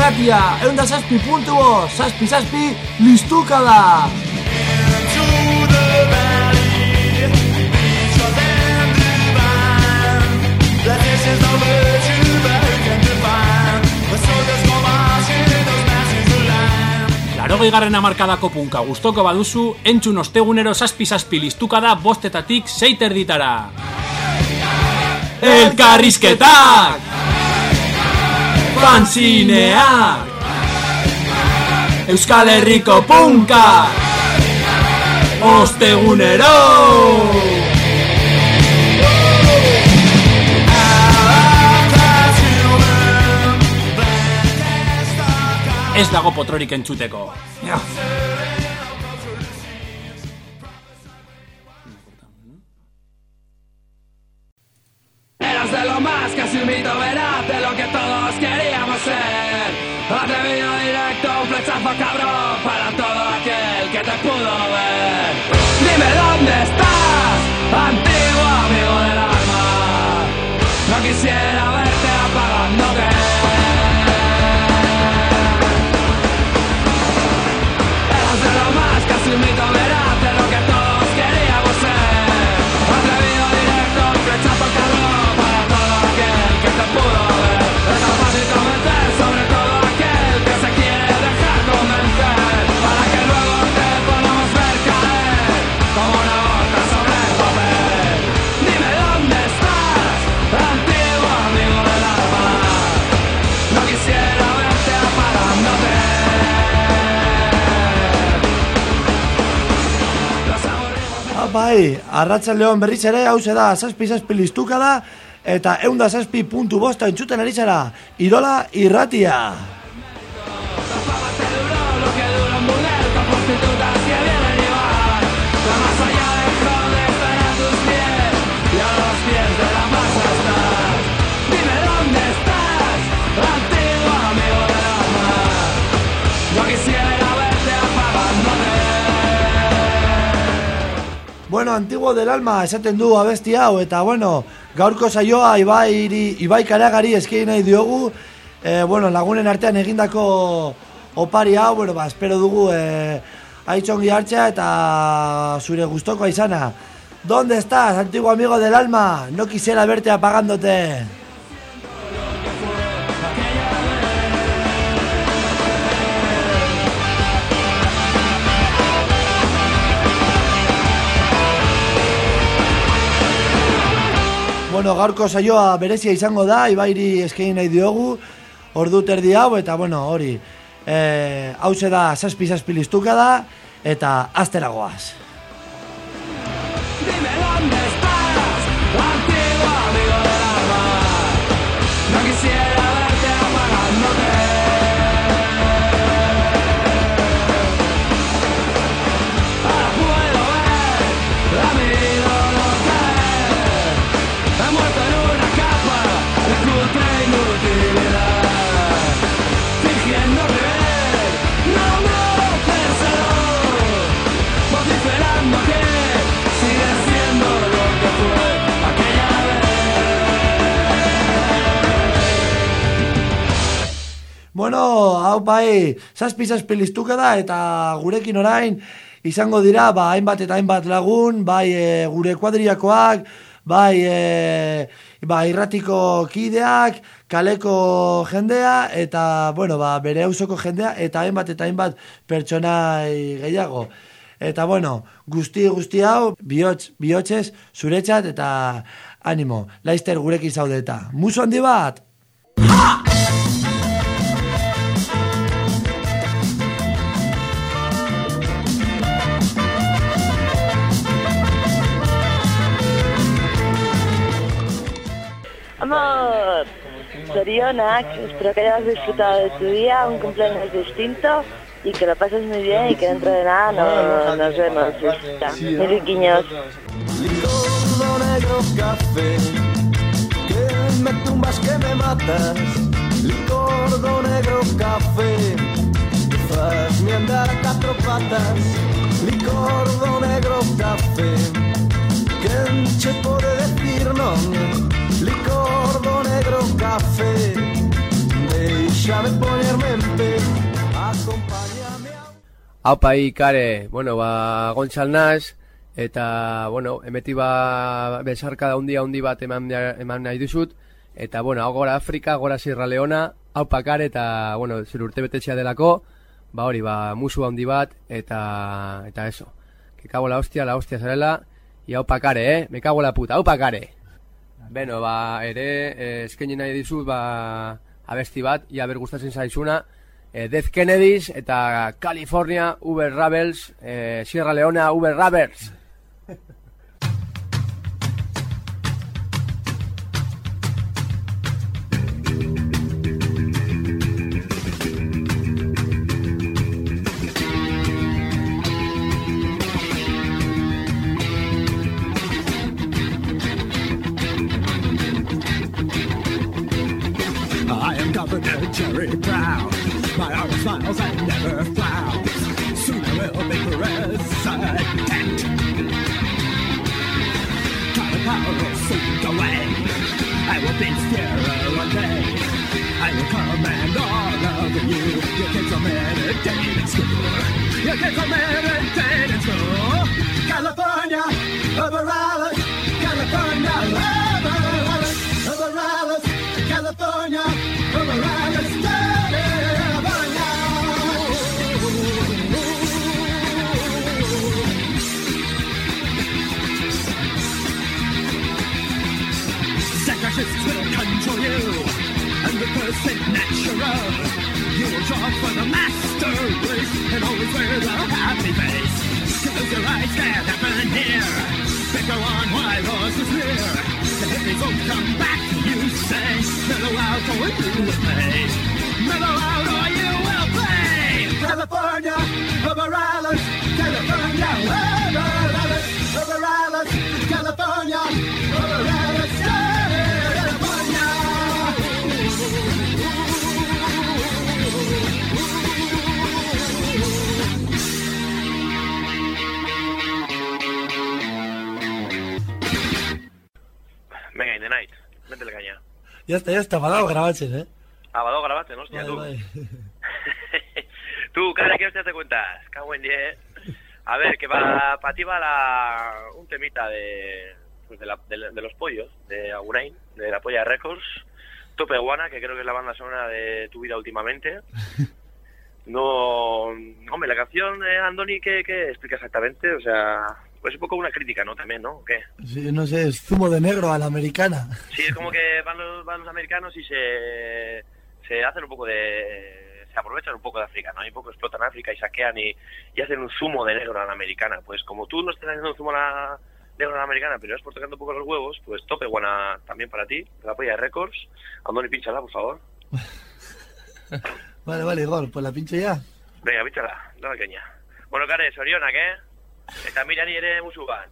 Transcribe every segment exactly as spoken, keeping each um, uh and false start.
irratia, eunda zazpi puntu bost, zazpi zazpi, listuka da! Laurogei garren hamarkadako punka gustoko baduzu, entzun ostegunero zazpi zazpi listuka da bostetatik sei terditara. Elkarrizketak! Fanzineak! Euskal Herriko punka! Ostegunero! Ez dago potrorik entzuteko. Ja. Eras de lo más, casi un mito veraz de lo que todos queríamos ser. Atrevido, directo, un flechazo cabrón para todo aquel que te pudo ver. Dime dónde estás, antiguo amigo del alma. No quisiera verte apagándote. Casi un mito veraz de lo que todos queríamos ser. Atrevido, directo, un flechazo cabrón para todo aquel que te pudo ver. Es tan fácil convencer, sobre todo aquel que se quiere dejar convencer, para que luego te podamos ver caer como una gota sobre el papel. Dime dónde estás, antiguo amigo del alma. No quisiera verte apagándote. Bai, arratsaldeon berriz ere, hauze da, zazpi zazpi listuka da, eta eunda zazpi puntu bosta entzuten ari zara, Idola irratia. Bueno, antiguo del alma esaten du abesti hau, eta bueno, gaurko saioa Ibai, Ibai Karagari eski nahi diogu, e, bueno, lagunen artean egindako opari hau, bueno, ba, espero dugu e, aitzongi hartzea eta zure gustokoa izana. ¿Dónde estás, antiguo amigo del alma? No quisiera verte apagándote. Bueno, gaurko saioa berezia izango da, Ibairi eskaini nahi diogu, ordu terdi hau, eta bueno, hori, e, hauze da zazpi zazpi listuka da, eta astera goaz. Dime dónde estás, antiguo amigo del alma, no quisiera verte apagándote. Ahora puedo ver la vida lo caer, he muerto en una capa de cutre inutilidad, fingiendo creer, no no pensador, vociferando que sigue siendo lo que fue aquella vez. Bueno, hau bai, zazpi zazpi listuka da, eta gurekin orain izango dira, ba, hainbat eta hainbat lagun, bai e, gure kuadriakoak, bai e, ba, irratiko kideak, kaleko jendea, eta, bueno, ba, bere auzoko jendea, eta hainbat eta hainbat pertsonai gehiago. Eta, bueno, guzti guzti hau, bihotz, bihotzez, zuretzat, eta animo, laizter gurekin zaude eta. Musu handi bat! Ha! Amor, Sorionak, espero que hayas disfrutado de tu día, un cumpleaños distinto y que lo pases muy bien y que dentro de nada no, nos vemos. Sí, muy riquiños. Licor negro café, que me tumbas, que me matas. Licor negro café, que fas-me andar a cuatro patas. Licor negro café, que enche pode decir non. Licor do negro café, déixame poñerme en Haupa ikare, bueno, ba, gontzal naz, eta, bueno, emeti ba, besarka da hundia hundi bat eman, eman nahi duzut, eta, bueno, hau gora Afrika, gora Sierra Leona, haupa kare, eta, bueno, zer urte betetxea delako, ba hori, ba, musu handi bat, eta, eta eso, que cago la hostia, la hostia zarela, y haupa kare, eh, me cago la puta, haupa kare. Beno, ba, ere, eh, eskaini nahi dizut, ba, abesti bat, ia ber gustatzen zaizuna, eh, Death Kennedys eta California Uber Rebels, eh, Sierra Leona Uber Rebels. Governor Jerry Brown, my arm smiles and never frowns. Soon I will be president. Power will soon go away. I will be here one day. I will command all of you. You kids are meditating in school. You kids are meditating in school. California, over Alice. California, over Alice. Over Alice. California, over Alice. Fascists will control you, and because it's natural, you will draw for the master race and always wear the happy face. Close your eyes, can't happen here. Pick on white horses near. The hippies won't come back, you say. Mellow out or you will pay. Mellow out or you will pay. California, over Alice. California, over Alice. Over Alice. California, over Alice. Venga, in the night, métele caña. Ya está, ya está, badago grabatzen, eh? Ah, badago grabatzen, hostia, tú. Bai, Tú, cara, ¿qué hostia te cuentas? Cago en diez. A ver, que va, para ti va la, un temita de, pues de, la, de, de los pollos, de Agurain, de la Polla Records, Tope Guana, que creo que es la banda sonora de tu vida últimamente. No, hombre, la canción de Andoni, ¿qué, qué explica exactamente? O sea, pues un poco una crítica, ¿no? También, ¿no? ¿O qué? sí, no sé, es zumo de negro a la americana. Sí, es como que van los, van los americanos y se, se hacen un poco de... se aprovechan un poco de África, ¿no? Y un poco explotan África y saquean y, y hacen un zumo de negro a la americana. Pues como tú no estás haciendo un zumo a la, negro a la americana, pero vas por tocando un poco los huevos, pues Tope Guana también para ti, la Polla de Records. Andoni, pínchala, por favor. Vale, vale, Igor, pues la pincho ya. Venga, pínchala, dale caña. Bueno, Kare, Soriona, ¿qué? Eta mira ni ere musu bat.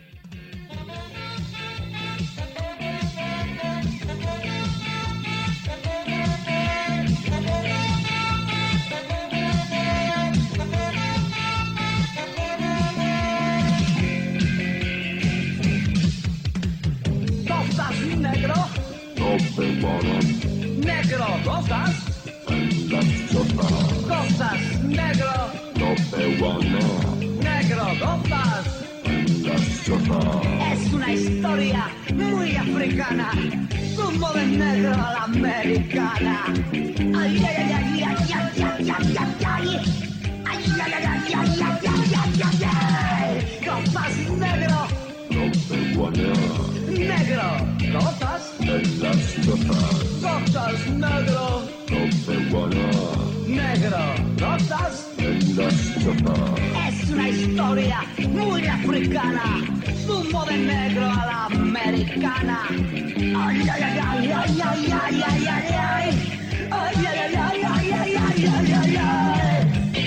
¿Gozas negro? Tope Guana, Negro, ¿gozas? en la chota. ¿Gozas negro? Tope Guana, Negro, ¿gozas? en la chota. Es una historia muy africana, zumo de negro a la americana. Ay, ay, ay, ay, ay, ay, ay, ay, ay, ay. Ay, ay, ay, ay, ay, ay, ay, ay, ay, ay. ¿Gozas negro? Tope Guana, Negro, ¿gozas? en la chota. ¿Gozas negro? Tope Guana, Negro, ¿gozas? en la chota. Es una historia muy africana, zumo de negro a la americana. Ay, ay, ay, ay, ay, ay, ay, ay, ay, ay. Ay, ay, ay, ay, ay, ay, ay, ay, ay, ay.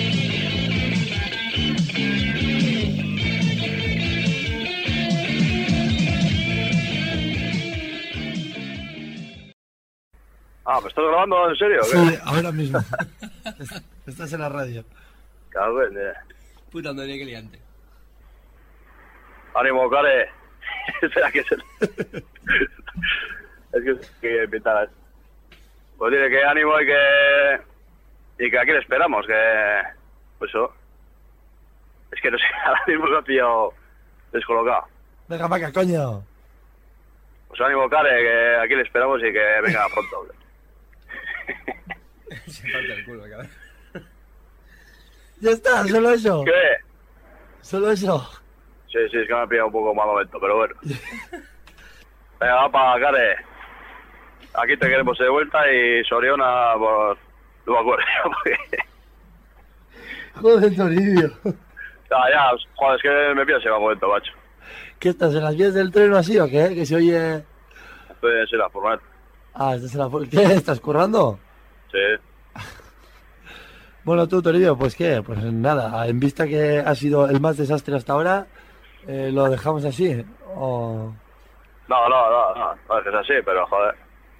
Ah, ¿me estás grabando en serio o qué? Sí, ahora mismo. Estás en la radio. Cago en diez. Puta Andoni, que liante. Ánimo, Kare. Espera que se... es que que pintaras. Pues dile que ánimo y que... Y que aquí le esperamos, que... Pues eso. que no sé, ahora mismo me ha pillado descolocado. Venga, maca, coño. Pues ánimo, Care, que aquí le esperamos y que venga pronto. Se falta el culo, cabrón. Ya está, solo eso. ¿Qué? Solo eso. Sí, sí, es que me ha pillado un poco mal momento, pero bueno. Venga, va para Care. Aquí te queremos de vuelta y Soriona, pues, no me acuerdo. Porque... Joder, Toribio. Ya, ya, joder, es que me pillas en mal momento, macho. ¿Qué estás, en las vías del tren o así o qué? Que se oye... Estoy en Sila, por mal. Ah, estás en la... ¿Qué? ¿Estás currando? Sí. Bueno, tú, Toribio, pues qué, pues nada, en vista que ha sido el más desastre hasta ahora, eh, ¿lo dejamos así? O... No, no, no, no, no es que es así, pero joder.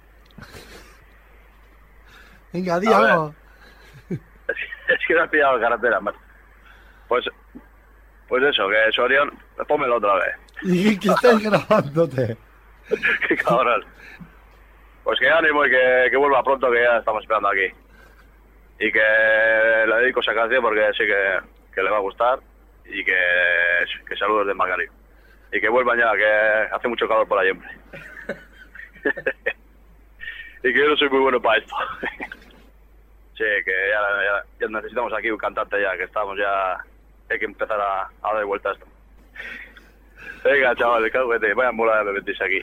Venga, di A ver. algo. Es que, es que me has pillado en carretera, macho. Pues, pues eso, que Sorion, pónmelo otra vez. Y que estás grabándote. Qué cabrón. Pues que ánimo y que, que vuelva pronto, que ya estamos esperando aquí. Y que le dedico esa canción porque sí que, que le va a gustar. Y que, que saludos de Macario. Y que vuelvan ya, que hace mucho calor por ahí, hombre. Y que yo no soy muy bueno para esto. Sí, que ya, ya, ya necesitamos aquí un cantante ya, que estamos ya... Hay que empezar a, a dar vuelta a esto. Venga, chavales, cállate, vayan bola de metís aquí.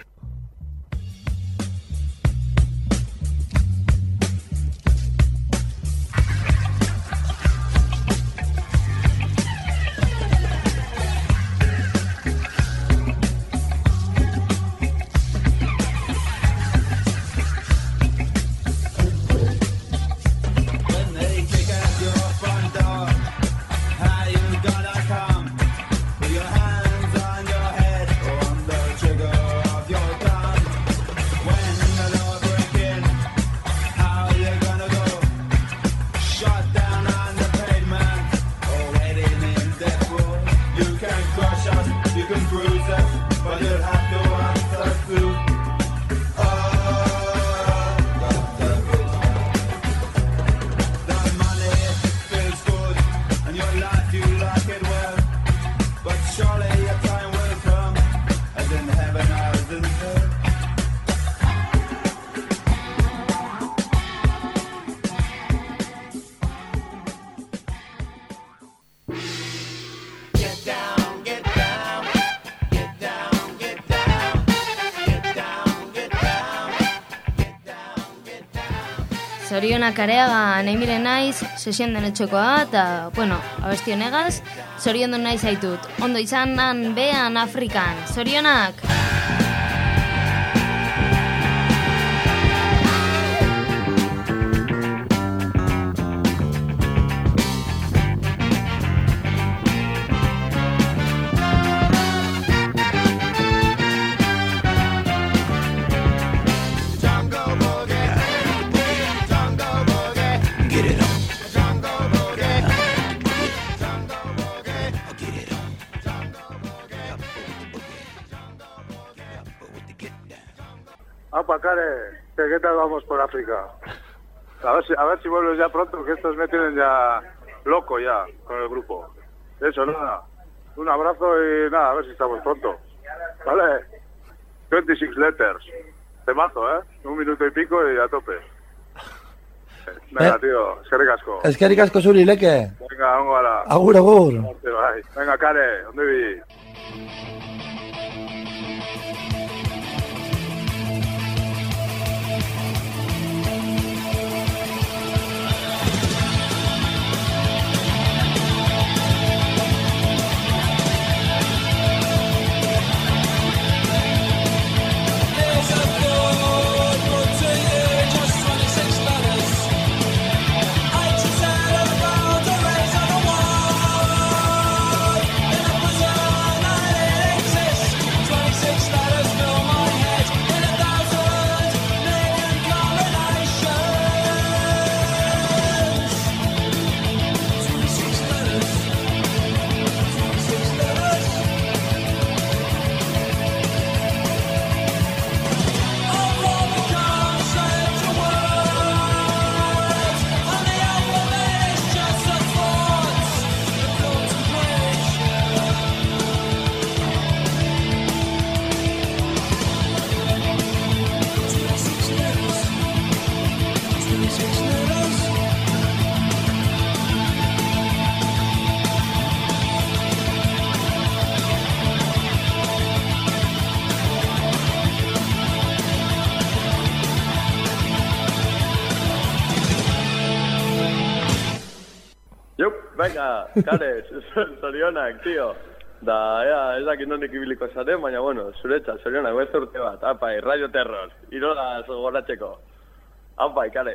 Zorionak areaga nahi mire naiz, sesien denetxokoa, eta, bueno, abesti honegaz, zorion du nahi zaitut. Ondo izan nan behan Afrikan. Zorionak! Apa, Care, ¿qué tal vamos por África? A ver si, a ver si vuelves ya pronto, que estos me tienen ya loco ya con el grupo. Eso, nada. Un abrazo y nada, a ver si estamos pronto. ¿Vale? veintiséis letters. Temazo, ¿eh? Un minuto y pico y a tope. Venga, Eh. tío, es que ricasco. Es que ricasco zuri, leke. Venga, vamos a la... Agur, agur. Venga, Care, ¿dónde vi? About the rays on the wall in a prison I Venga, Kare, zorionak, tio. Da, ea, ez dakit nonik ibiliko zaren, baina, bueno, zuretza, zorionak, bez urte bat, apai, Radio Terror, irola goratzeko. Apai, Kare.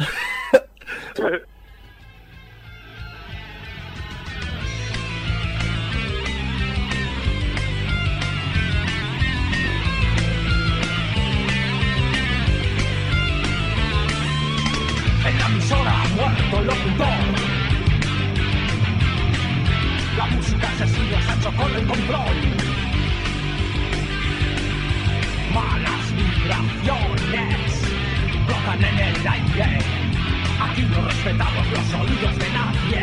En la emisora ha muerto el locutor. La música asesina se ha hecho con el control. Malas vibraciones flotan en el aire. Aquí no respetamos los oídos de nadie.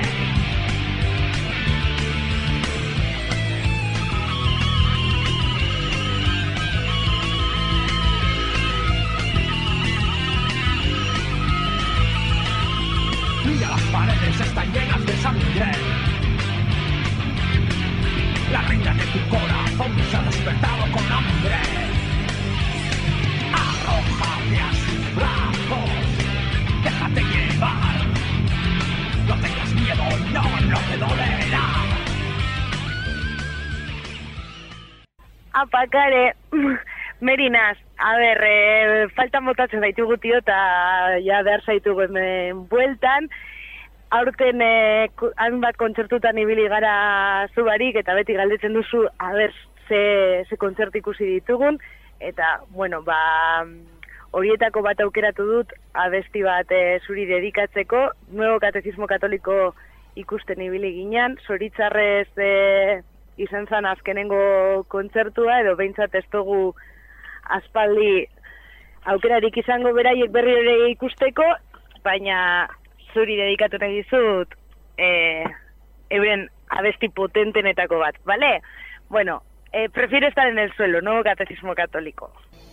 Mira, las paredes están llenas de sangre. La reina de tu corazón se ha despertado con hambre. Arrójate a sus brazos, déjate llevar. No tengas miedo, no, no te dolerá. Apa, Kare, Merinas, a ber, eh, faltan botatzen daitugu tio, eta ja behar zaitugu hemen bueltan. Aurten eh, hainbat kontzertutan ibili gara zubarik, eta beti galdetzen duzu, a ber, ze, ze kontzertu ikusi ditugun, eta, bueno, ba, horietako bat aukeratu dut, abesti bat eh, zuri dedikatzeko, Nuevo Catecismo Katoliko ikusten ibili ginean, zoritzarrez eh, izan zan azkenengo kontzertua, edo behintzat ez dugu aspaldi aukerarik izango beraiek berri ere ikusteko, baina zuri dedikatu nahi dizut eh, euren abesti potentenetako bat, ¿vale? Bueno, eh, prefiero estar en el suelo, Nuevo Catecismo Católico.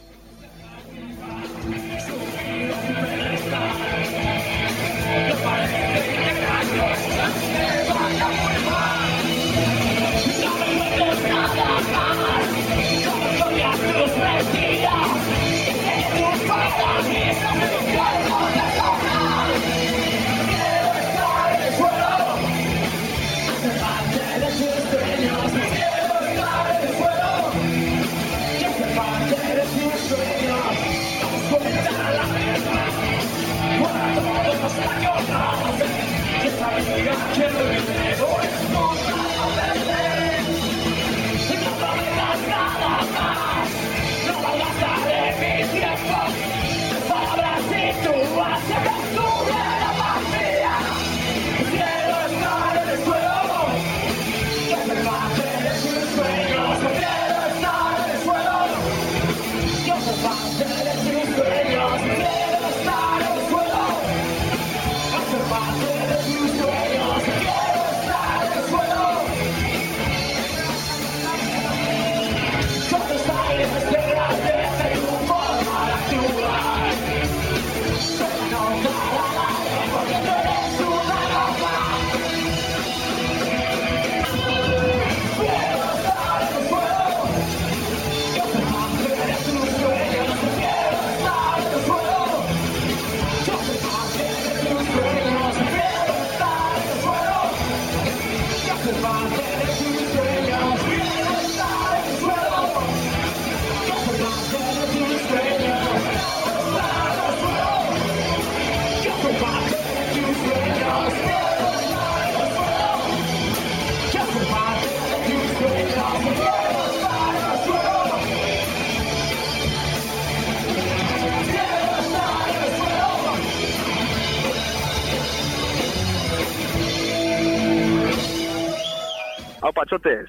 Hau patxotez,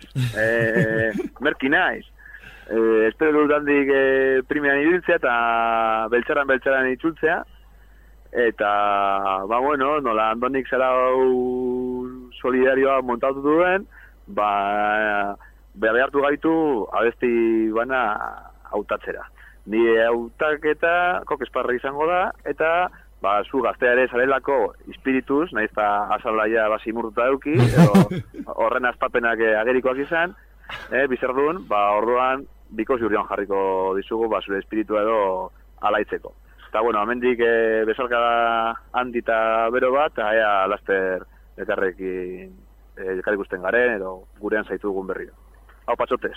eh, merki naiz. Eh, espero dut handik eh, primean ibiltzea eta beltzaran-beltzaran itzultzea. Eta, ba bueno, nola Andonik zera hau solidarioa montatu duen, ba, behartu gaitu abesti bana hautatzera. Ni hautaketa kokesparra izango da, eta ba, zu gaztea ere zarelako espiritus, nahiz eta azalaia basi murtuta eduki, edo horren azpapenak agerikoak izan, eh, bizardun, ba, orduan, biko ziurrian jarriko dizugu, ba, zure espiritua edo alaitzeko. Eta, bueno, amendik e, bezarkada handi eta bero bat, eta ea laster ekarrekin elkar ikusten garen, edo gurean zaitu dugun berriro. Hau patxotez.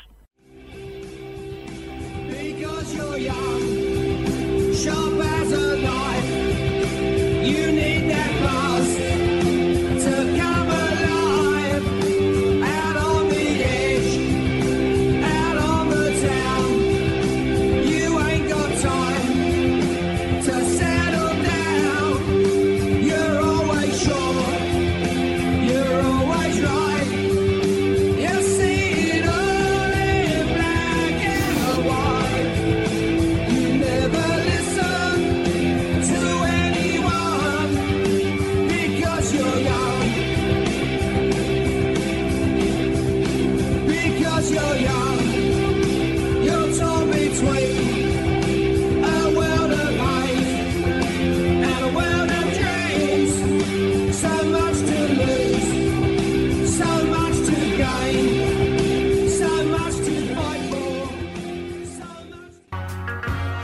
Because you're young, sharp as a knife, you need that buzz to come alive. Out on the edge, out on the town, you ain't got time to settle down. You're always sure, you're always right. You see it all in black and white. You never listen to anyone because you're young. Because you're young, you're torn between a world of hate and a world of dreams. So much to lose, so much to gain, so much to fight for, so much.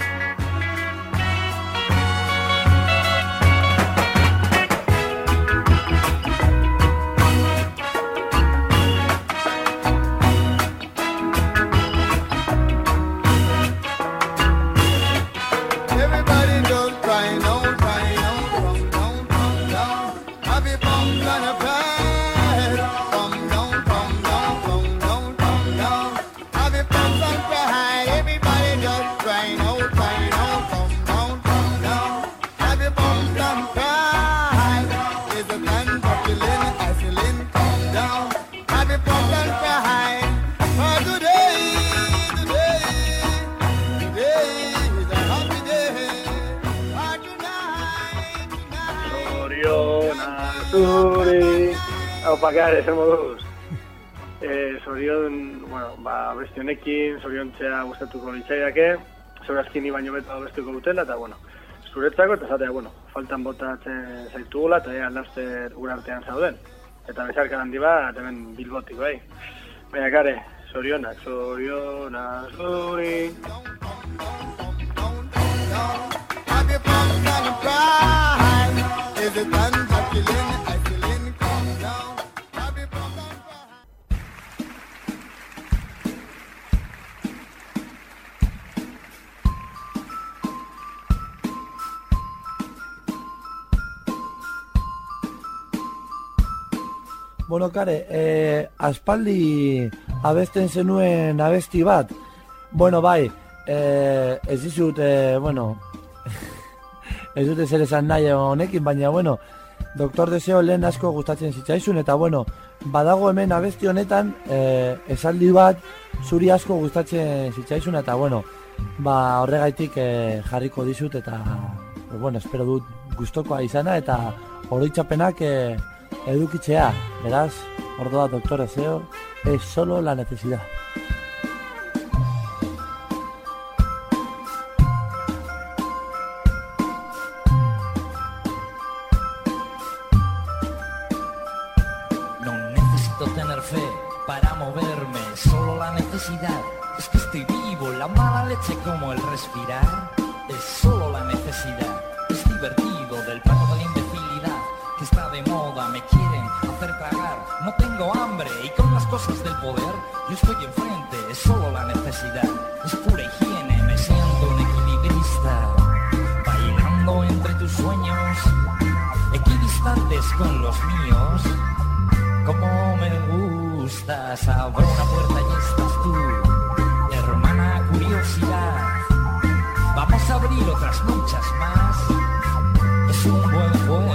Everybody don't cry, no cry, no, come down, come down. Have your bum gonna cry? Come down, come down, come down, come down. Have your bum gonna cry? Everybody just cry, no cry, no, come down, come down. Have your bum gonna cry? Is a man popular, isolin, come down. Have your bum gonna cry? Oh, today, today, today is a happy day. Oh, tonight, tonight. Zoriona zuri. Hau pakare, zer moduz. Eh, zorion, bueno, ba, beste honekin, zoriontzea gustatuko litzaidake, zorazkini baino beto bestuko dutela, eta, bueno, zuretzako, eta zatea, bueno, faltan botatzen zaitugula, eta ea laster gure artean zauden. Eta bezarka handi bat, hemen bilbotik, bai. Baina, kare, zorionak, zoriona zuri. Have your bum gonna cry? Is it man popular, isolin, come down. Have your bum gonna cry? Bueno, kare, eh, aspaldi abesten zenuen abesti bat. Bueno, bai, eh, ez dizut, eh, bueno, ez dute zer esan nahi honekin, baina, bueno, Doktor Deseo lehen asko gustatzen zitzaizun, eta, bueno, badago hemen abesti honetan, eh, esaldi bat zuri asko gustatzen zitzaizun, eta, bueno, ba, horregaitik eh, jarriko dizut, eta, pues, bueno, espero dut gustokoa izana, eta oroitzapenak eh, edukitzea, beraz, ordoa Doktor Deseo, es solo la necesidad. No necesito tener fe para moverme, solo la necesidad. Es que estoy vivo, la mala leche como el respirar. Es solo la necesidad, es divertido del plato de la imbecilidad que está de moda, me quieren hacer tragar. No tengo hambre y con las cosas del poder yo estoy enfrente, es solo la necesidad. Es pura higiene, me siento un equilibrista, bailando entre tus sueños, equidistantes con los míos. Como me gustas, abro una puerta y estás tú, hermana curiosidad. Vamos a abrir otras muchas más, es un buen juego.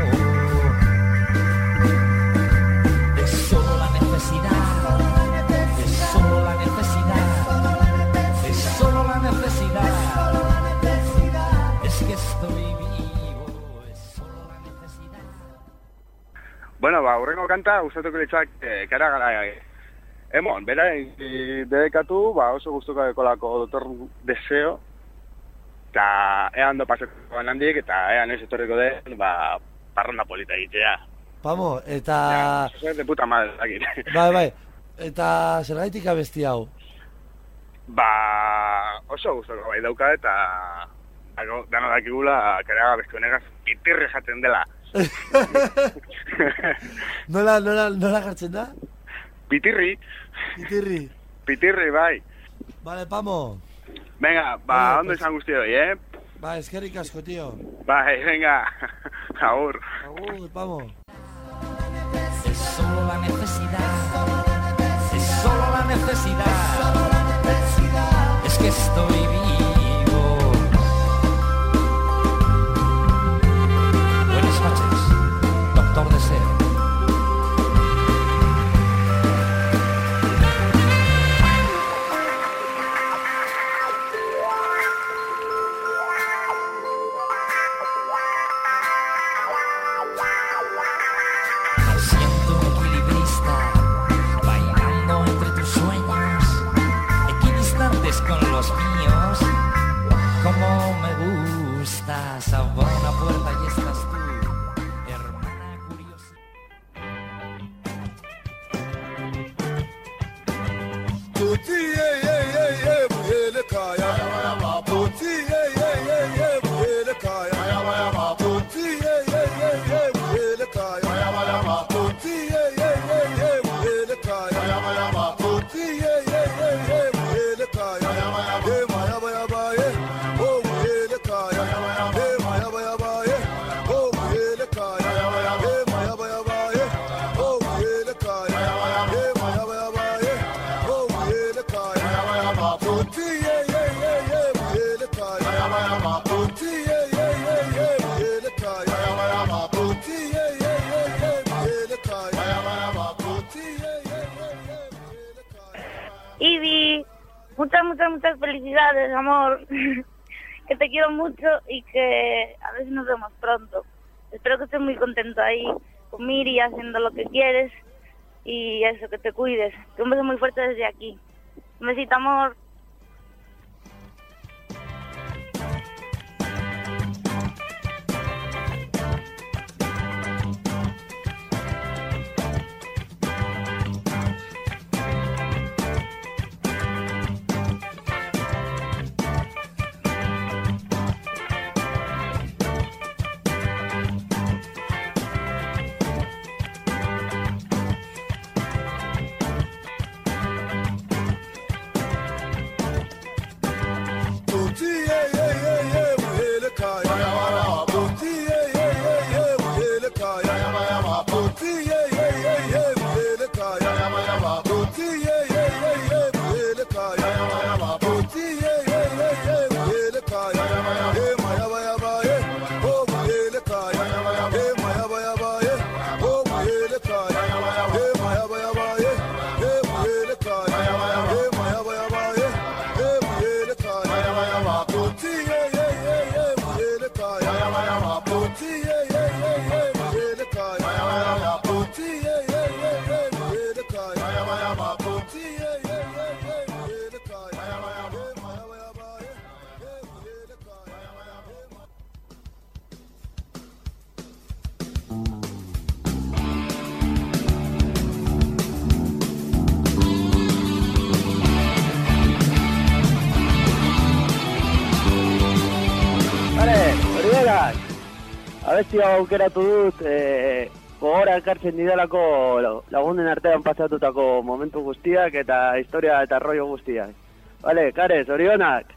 Es solo la necesidad, es solo la necesidad, es solo la necesidad. Es que estoy vivo, es solo la necesidad. Bueno, ba, urrengo kanta, gustatuko litzak, eh, kara gara, eh, emon, bera, eh, dedikatu, ba, oso gustuko dekolako Doktor Deseo, eta ean do paseko handik, eta ean ez etorriko den, ba, parranda polita egitea. Vamos, eta... Ja, de puta madre, dakit. Bai, bai, eta zergaitik abesti hau? Ba, oso gustoko bai dauka, eta dano dakigula, karaga beste honegaz, itirre jaten dela. nola, nola, nola jartzen da? Pitirri. Pitirri. Pitirri, bai. Vale, Pamo. Venga, ba, Vale, ondo pues- izan guzti hori, eh? Ba, eskerrik asko, tío. Bai, venga. Agur. Agur, Pamo. Es solo la necesidad. Es solo la necesidad. Es que estoy vivo. Buenas noches, doctor Deseo. Me siento equilibrista, bailando entre tus sueños, equidistantes con los míos. Como me gustas, abro una puerta y estás tú, hermana curiosa. Tuti ye ye ye ye muhele kaya. Tuti ye ye ye ye muhele kaya. Tuti ye ye ye ye muhele kaya. Tuti ye ye ye ye muhele kaya. Tuti ye ye ye ye muhele kaya. Ye maya baya baye, oh muhele kaya. Ye maya baya baye, oh muhele kaya. Ye maya baya baye, oh muhele kaya. Ye maya baya baye, oh muhele kaya. Tuti ye ye ye ye muhele kaya. Tuti ye ye ye ye muhele kaya. Tuti ye ye ye ye muhele kaya. Tuti ye ye ye ye. Ivy, muchas, muchas, muchas felicidades, amor. Que te quiero mucho y que a ver si nos vemos pronto. Espero que estés muy contento ahí con Miri haciendo lo que quieres y eso, que te cuides. Que un beso muy fuerte desde aquí. Un besito, amor. Tuti ye ye ye ye muhele kaya. Tuti ye ye ye ye muhele kaya. Tuti ye ye ye ye muhele kaya. Tuti ye ye ye ye muhele kaya. Tuti ye ye ye ye muhele kaya. Ye maya baya baye, oh muhele kaya. Ye maya baya baye, oh muhele kaya. Ye maya baya baye, ye muhele kaya. Ye maya baya baye, ye muhele kaya. Tuti ye ye ye ye muhele kaya. Tuti ye ye ye ye muhele kaya. Tuti ye ye ye ye muhele kaya. Tuti ye ye ye ye muhele kaya. Ye maya baya baye, ye muhele kaya. Vale, Oriegas, abesti hau aukeratu dut, e, gogora ekartzen didalako lagunen artean pasatutako momentu guztiak eta historia eta rollo guztiak. Vale, Kares, orionak!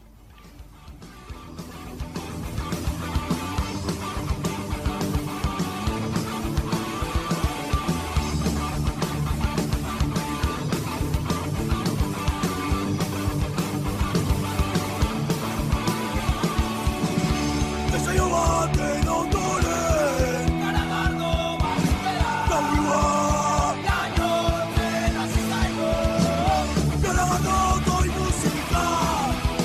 Ensaio baten ondoren Garagardo baztera Gaurua Gainotzen hasi zaigu Garagardo doi musika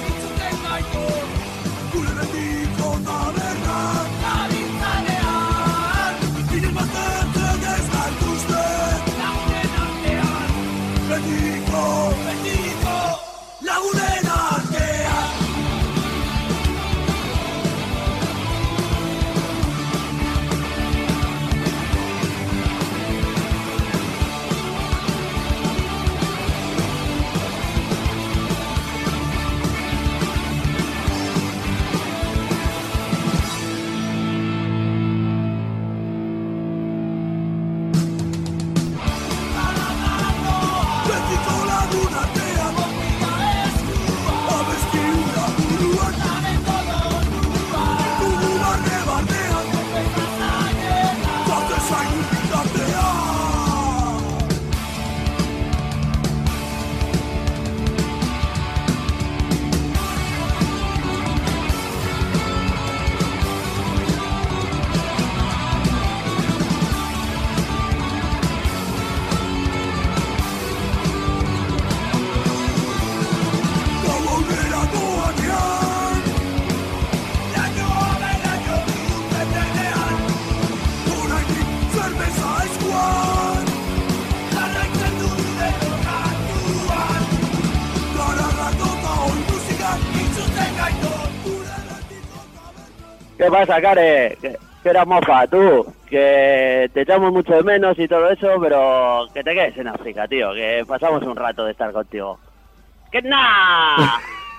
¿Qué pasa, Care? Que, que eras mofa, tú. Que te echamos mucho de menos y todo eso, pero que te quedes en África, tío. Que pasamos un rato de estar contigo. ¡Que nada!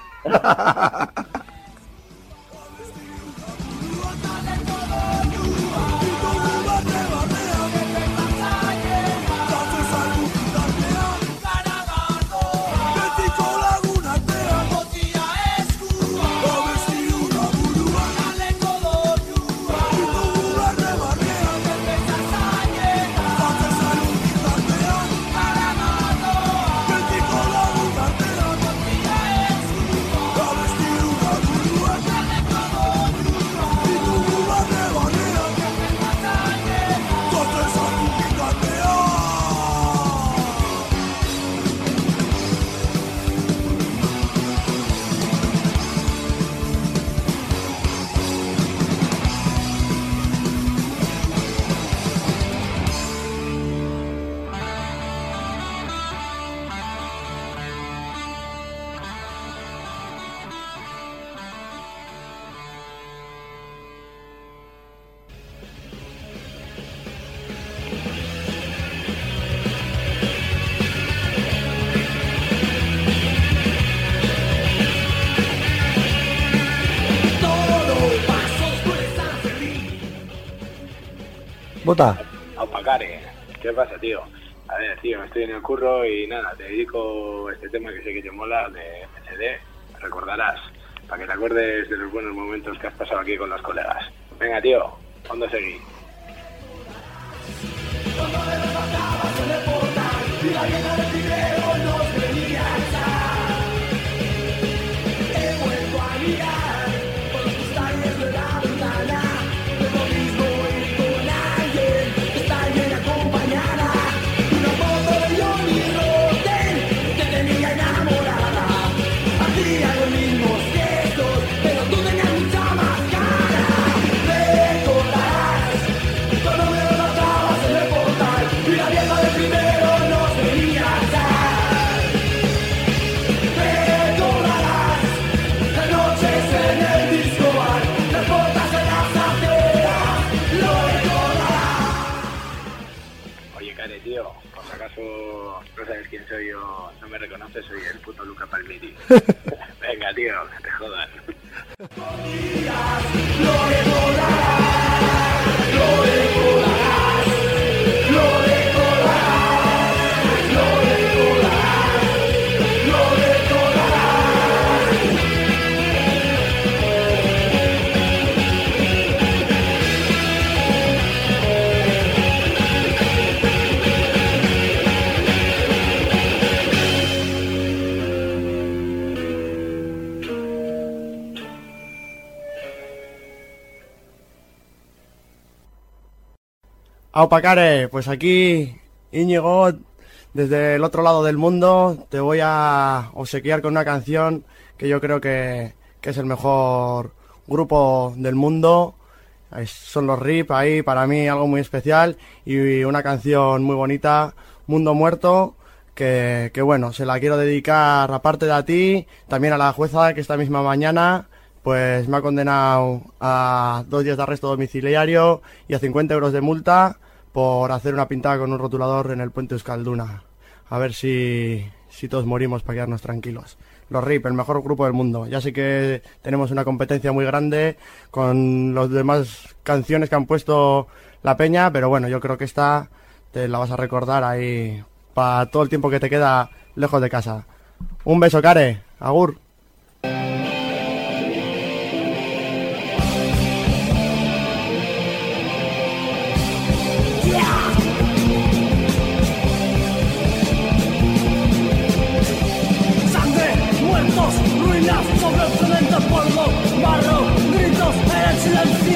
Bota. Aupacare, ¿qué pasa, tío? A ver, tío, estoy en el curro y nada, te dedico este tema que sé que te mola de M C D, recordarás, para que te acuerdes de los buenos momentos que has pasado aquí con los colegas. Venga, tío, ¿dónde seguí? Tío, por si acaso no sabes quién soy yo, no me reconoces, soy el puto Luca Palmiti. Venga, tío, que te jodan. Aupa Care, pues aquí Íñigo, desde el otro lado del mundo, te voy a obsequiar con una canción que yo creo que, que es el mejor grupo del mundo. Son los R I P, ahí para mí algo muy especial y una canción muy bonita, Mundo Muerto, que, que bueno, se la quiero dedicar aparte de a ti, también a la jueza que esta misma mañana pues me ha condenado a dos días de arresto domiciliario y a cincuenta euros de multa por hacer una pintada con un rotulador en el puente Euskalduna. A ver si, si todos morimos para quedarnos tranquilos. Los R I P, el mejor grupo del mundo. Ya sé que tenemos una competencia muy grande con las demás canciones que han puesto la peña, pero bueno, yo creo que esta te la vas a recordar ahí para todo el tiempo que te queda lejos de casa. Un beso, Care. Agur. Ruinas sobre el cemento, polvo, barro, gritos en el silencio.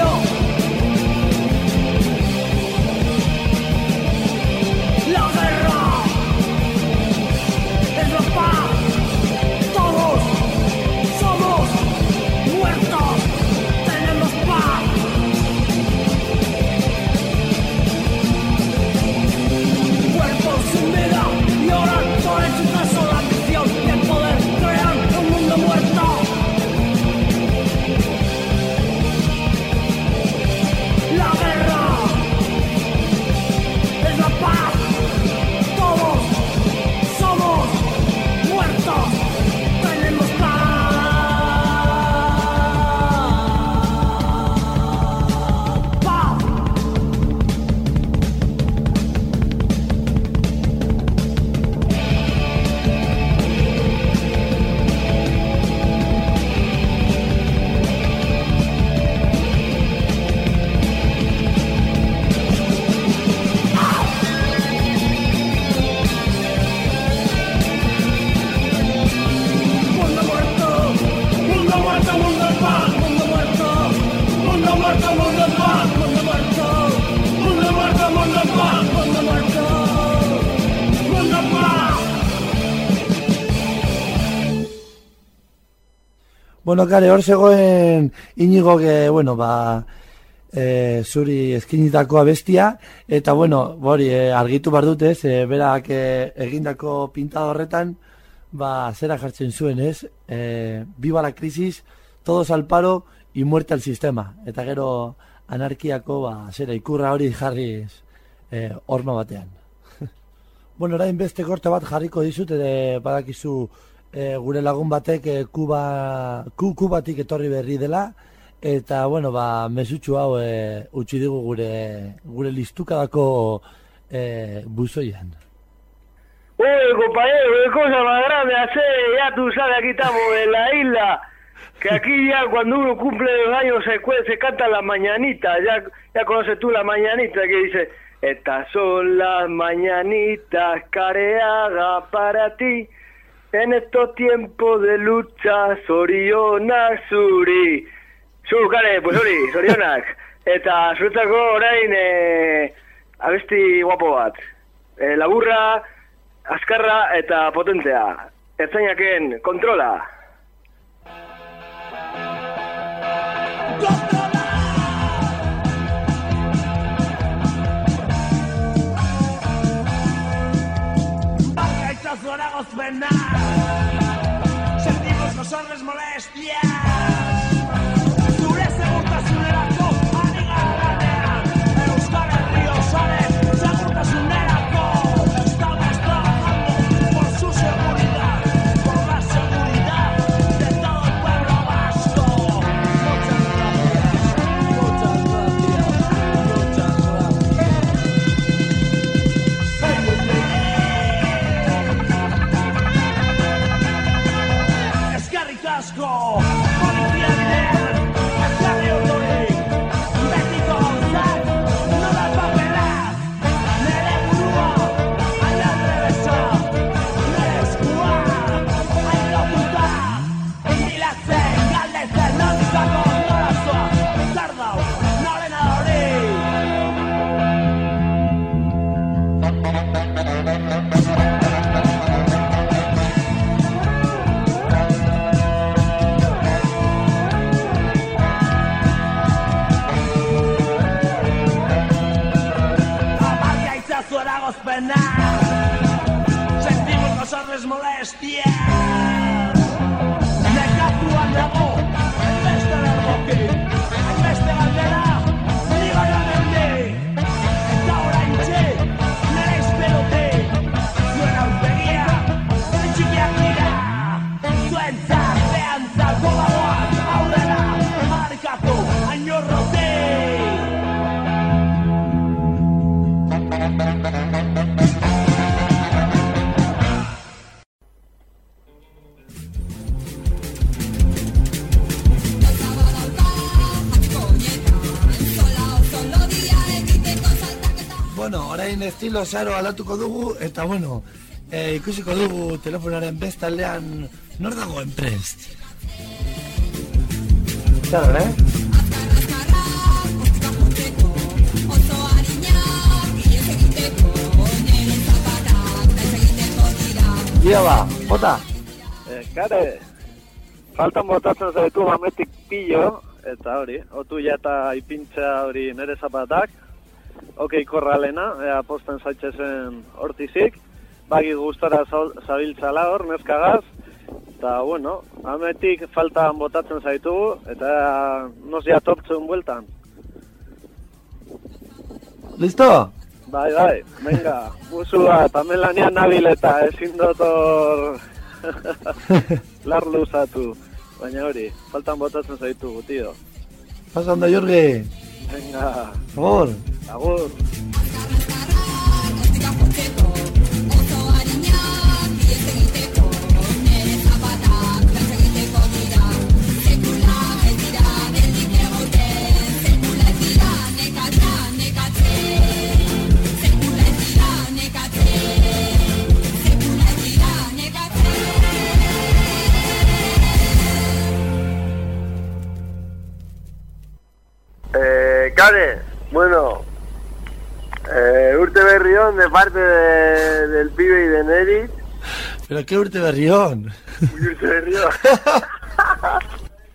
La guerra es la paz, todos Bueno, kare, hor zegoen Inigo, que, bueno, ba, e, zuri eskinitako abestia, eta, bueno, hori, e, argitu bar dut, ez, e, berak e, egindako pintada horretan, ba, zera jartzen zuen, ez, e, viva la crisis, todos al paro y muerte al sistema, eta gero anarkiako, ba, zera ikurra hori jarriz e, horma batean. Bueno, orain beste korte bat jarriko dizut, ere badakizu, E, gure lagun batek e, Kuba, ku, Kubatik etorri berri dela, eta, bueno, ba, mesutxu hau e, utzi digu gure, gure listukadako e, buzoian. Uy, compañero, qué cosa más grande hacer, ya tú sabes, aquí estamos en la isla, que aquí ya cuando uno cumple los años se, se canta la mañanita, ya, ya conoces tú la mañanita que dice, estas son las mañanitas Careaga para ti. En estos tiempos de lucha, zorionak zuri. Zu, kare, pues hori, zorionak. Eta zuretzako orain e, abesti guapo bat. E, laburra, azkarra eta potentea. Ertzainaken kontrola. Zora gozpena, sentimos nosotros molestias. Zure segurtasunerako ari garanean, Euskal Herri osoaren segurtasunerako. Estamos trabajando por su seguridad, por la seguridad de todo el pueblo vasco. Muchas gracias, muchas gracias, muchas gracias. Asko, policía bidean, ezarri ondorik, betiko gauzak, nola papelak, nere burua, hain aldrebesa, nere eskua, hain lotuta, bilatzen, galdetzen, nontzako norazoa, zer dau, norena hori. Zuera gozpena, sentimos nosotros molestias. Nekatuan dago, beste lerboki, beste galdera, ni baina mendi. Eta oraintxe, nire izpelutik, zuen aurpegia, txikiak dira. Zuentzat, behantzat, gogagoak, aurrera, markatu, ainorrotik. Bueno, orain estilo zaro aldatuko dugu, eta bueno, e, ikusiko dugu telefonaren bestaldean nor dagoen prest. Zara, eh? Ia ba, bota! Eh, kare, faltan botatzen zaitu mametik pillo, eta hori, otu ja eta ipintza hori nere zapatak, okei korralena, ea posten zaitxezen hortizik, bagi gustora zabiltzala hor, neskagaz, eta bueno, ametik faltan botatzen zaitugu, eta nos ja tortzen bueltan. Listo? Bai, bai, venga, musua, tamen lanian nabil eta ezin dotor lar luzatu, baina hori, faltan botatzen zaitugu, tio. Pasa onda, Jorge. Venga. Agur. Agur. Eh, Kare, bueno, eh, urte berrión de parte de, del pibe y de Neris. Pero qué urte berrión. Urte berrión.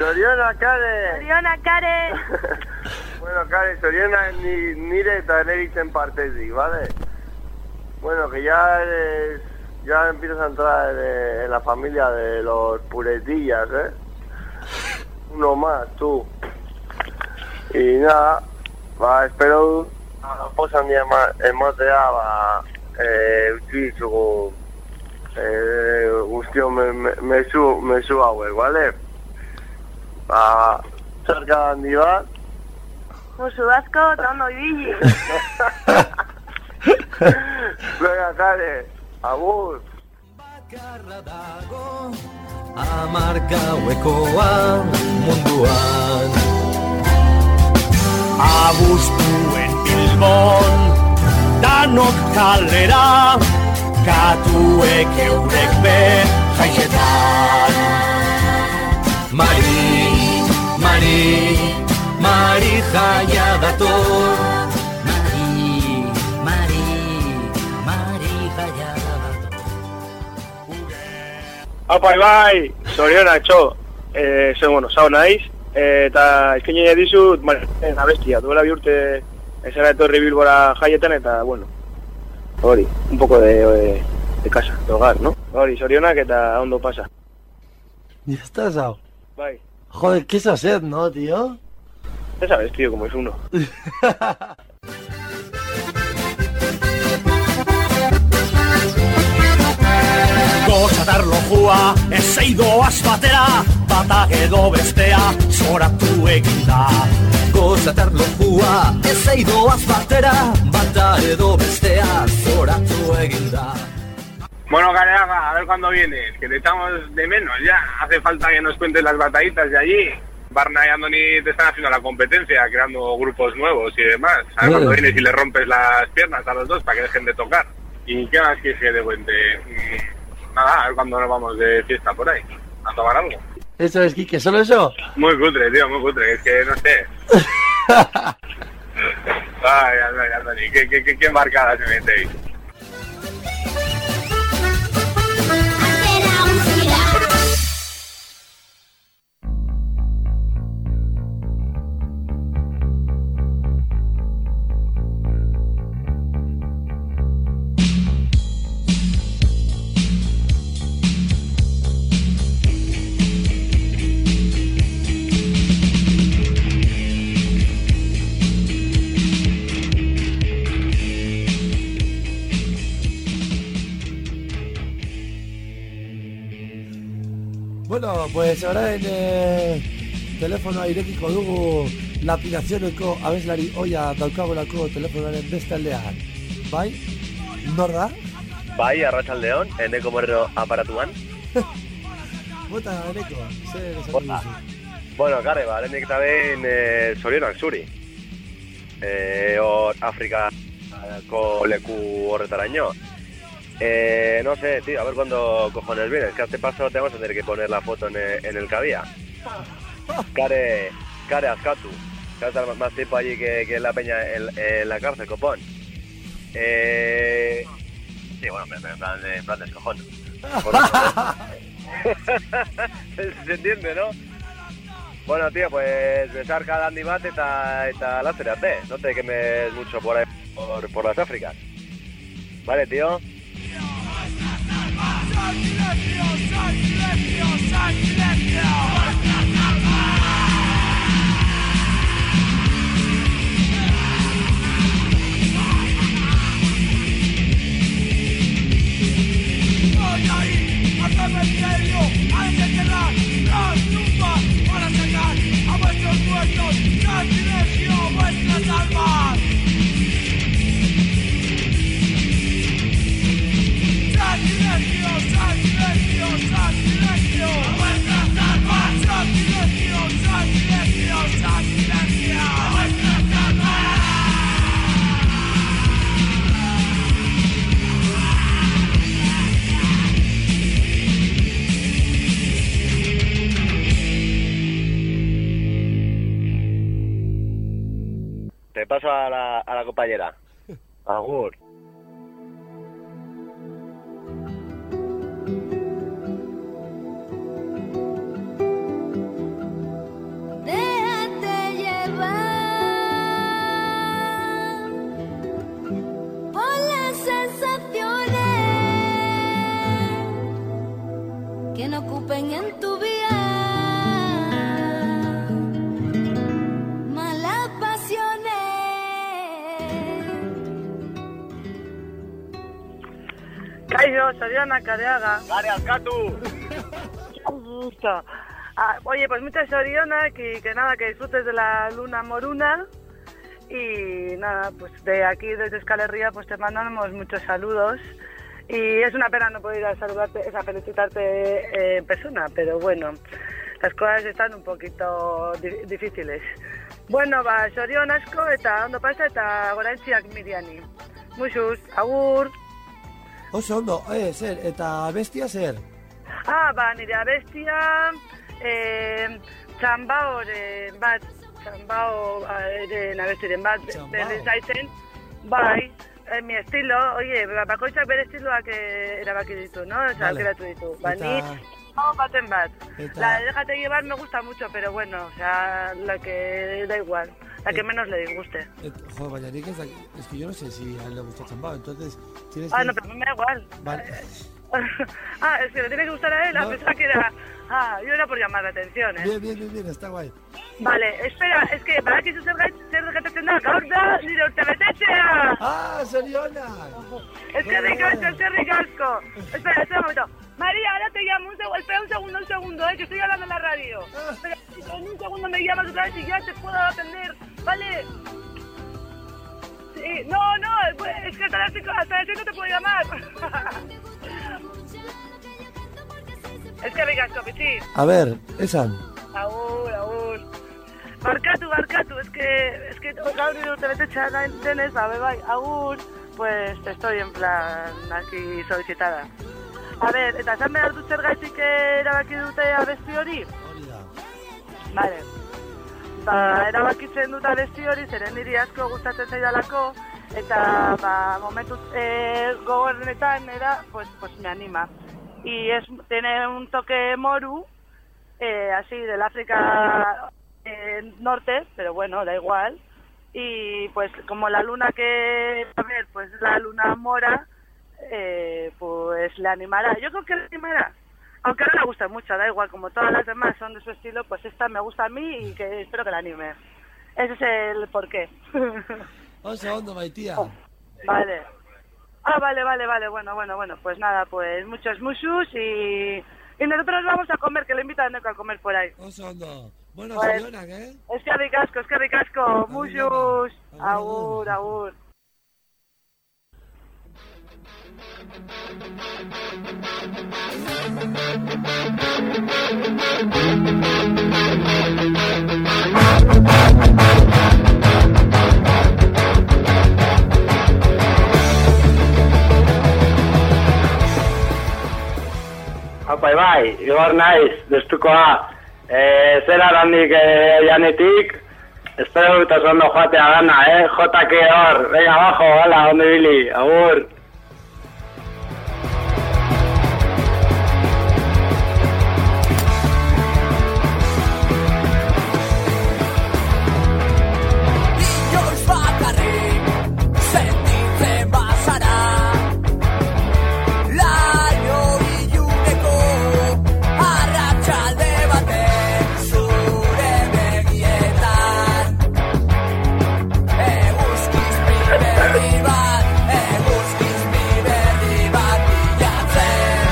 Soriona, Kare! Soriona, Kare! Bueno, Kare, Soriona ni, nire eta neritzen partetik, ¿vale? Bueno, que ya eres... Ya empiezas a entrar en, en la familia de los puretillas, ¿eh? Uno más, tú. Y nada, ba, espero... Posan día ematea, ba... Eh, utzi zugu... Eh, guztio me, me, mesu, mesu hauek, ¿vale? Ba... Zarka handi bat... Musu asko, eta ondo ibili. Venga, Kare, agur. Amarka huekoa munduan Abuztuen Bilbon danok kalera katuek eurek be jaixetan Mari, Mari, Mari jaia dator Mari, Mari, Mari jaia dator Apa, bai, Soriona, txo, eh, zen, bueno, zau naiz, eh, eta eskenei edizut, Marien abestia, duela bi urte ezera etorri Bilbora jaietan, eta, bueno, hori, un poco de, de, de casa, de hogar, ¿no? Hori, Sorionak eta ondo pasa. Ya estás, Sao. Bai. Joder, qué esa sed, ¿no, tío? Ya sabes, tío, como es uno. Gozatarlo jua, ez eidoaz batera, bata edo bestea, zoratu eginda. Gozatarlo jua, ez eidoaz batera, bata edo bestea, zoratu eginda. Bueno, Careaga, a ver cuándo vienes, que te echamos de menos ya. Hace falta que nos cuentes las batallitas de allí. Barna y Andoni te están haciendo la competencia, creando grupos nuevos y demás. A ver cuándo vienes y le rompes las piernas a los dos para que dejen de tocar. ¿Y qué más quieres que te cuente? Nada, a ver cuándo nos vamos de fiesta por ahí, a tomar algo. ¿Eso es, Quique? ¿Solo eso? Muy cutre, tío, muy cutre, es que no sé. Ay, Andoni, Andoni, ¿qué, qué, qué, qué embarcada se metéis? Bueno, pues ahora en eh, telefonoa irekiko dugu lapidazioneko abeslari oia daukagolako telefonoaren beste aldean. Bai? Nor da? Bai, arratsaldeon, Eneko Moreno aparatuan. Bota, Eneko, zer esan Bota. duzu? Bueno, kare, ba, lehenik eta behin e, zorionak zuri. E, hor Afrikako leku horretaraino. Eh, no sé, tío, a ver cuándo cojones vienes, que a este paso te vamos a tener que poner la foto en el, en el Cabía. Care, care Azcatu, que va a estar más tiempo allí que, que en la peña, en, en la cárcel, copón. Eh... Sí, bueno, en plan, en plan descojón. Se entiende, ¿no? Bueno, tío, pues besarka da handi bat eta, eta lasterate, no te quemes mucho por ahí, por, por las Áfricas. Vale, tío. Sacrilegio, sacrilegio, sacrilegio. Voy a ir al cementerio a enterrar las tumbas para sacar a vuestros muertos. Sacrilegio, vuestras almas. Sacrilegio, sacrilegio, sacrilegio. A vuestras almas. Sacrilegio, sacrilegio, sacrilegio. A vuestras almas. Te paso a la, a la compañera. Agur. interrumpen en tu vía. Malas pasiones. Kaixo, Soriana Careaga. Gare Alcatu. Gusto. Ah, oye, pues muchas Sorionas y que nada, que disfrutes de la luna moruna. Y nada, pues de aquí, desde Euskal Herria, pues te mandamos muchos saludos. Y es una pena no poder ir a saludarte, a felicitarte eh, en persona, pero bueno, las cosas están un poquito di- difíciles. Bueno, ba, Sorion asko eta ondo pasa eta goraintziak Miriani. Muxuz, agur. Oso ondo, eh, zer, eta bestia zer? Ah, ba, nire abestia, eh, txambaoren bat, txambaoren abestiren bat, berriz zaitzen, bai, eh, mi estilo, oie, bakoitzak bere estiloak eh, erabaki ditu, no? Osa, Vale. aukeratu ditu. Ba, Eta- ni, no, baten bat. Eta- La de Déjate Llevar me gusta mucho, pero bueno, o sea, la que da igual, la que Et- menos le disguste. Et, jo, baina nik ez da, es que yo no sé si a él le gusta Chambao, entonces tienes Ah, que... no, pero a mí me da igual. Vale. Ah, es que le tiene que gustar a él, a No. pesar que era... Ah, yo era por llamar la atención, ¿eh? Bien, bien, bien, bien, está guay. Vale, espera, es que badakizu zer gai- zer gertatzen da, gaur da nire urtebetetzea! Ah, Soriona! Eskerrik asko, eskerrik asko. Espera, espera un momento. María, ahora te llamo, un segundo, espera un segundo, un segundo, eh, que estoy hablando en la radio. Espera, en un segundo me llamas otra vez y ya te puedo atender, ¿vale? Sí, no, no, pues, es que hasta las cinco, hasta las seis no te puedo llamar. Eskerrik asko, pichi. A ver, esan. Agur, agur. Barkatu, barkatu, es que, es que gaur nire urtebetetzea nahi denez, abe bai, agur, pues estoy en plan aquí solicitada. A ver, eta esan behar dut zergaitik erabaki dute abesti hori? Hori da. Vale. Ba, erabakitzen dut abesti hori, zeren niri asko gustatzen zaidalako, eta ba, momentu eh, gogorrenetan era, pues, pues me anima. Y es, tiene un toque moru, eh, así del África eh, norte, pero bueno, da igual. Y pues como la luna que, a ver, pues la luna mora, eh, pues le animará. Yo creo que le animará. Aunque no le gusta mucho, da igual, como todas las demás son de su estilo, pues esta me gusta a mí y que espero que la anime. Ese es el porqué. Oso ondo, Maitía. Vale. Ah, vale, vale, vale, bueno, bueno, bueno, pues nada, pues muchos mushus y, y nosotros vamos a comer, que le invitan a Neko a comer por ahí. Oso ondo. Bueno, Pues, Soriona, ¿eh? Es que ricasco, es que ricasco, mushus, agur, agur. Apa, bai, igor naiz, destukoa, e, zera handik e, janetik, espero dut oso ondo joatea gana, eh? Jotake hor, venga, abajo, hala, ondo ibili, agur. Inoiz bakarrik sentitzen bazara Laino iluneko arratsalde baten zure begietan Eguzkizpi berri bat, eguzkizpi berri bat bilatzen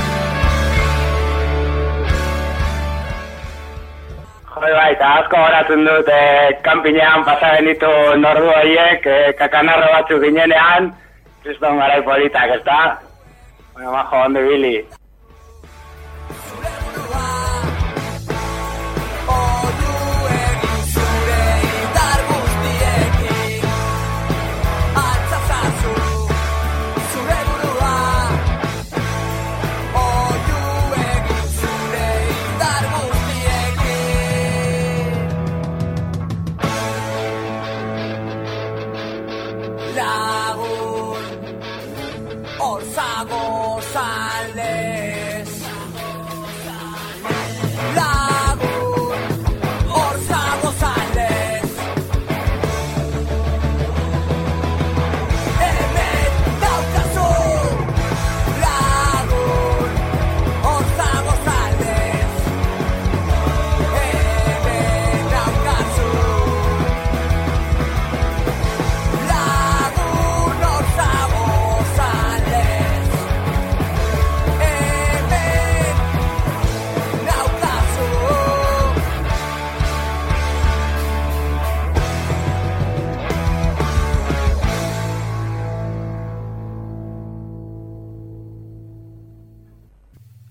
Jode bai, eta asko horatzen dut, e, kanpinean pasa genitu nordu horiek, e, kakanarro batzuk ginenean, kriston garai politak, ezta? Bueno, majo, ondo ibili. zure indar guztiekin Altzazazu zure burua Oiu egin zure indar guztiekin Lagun hor zago zale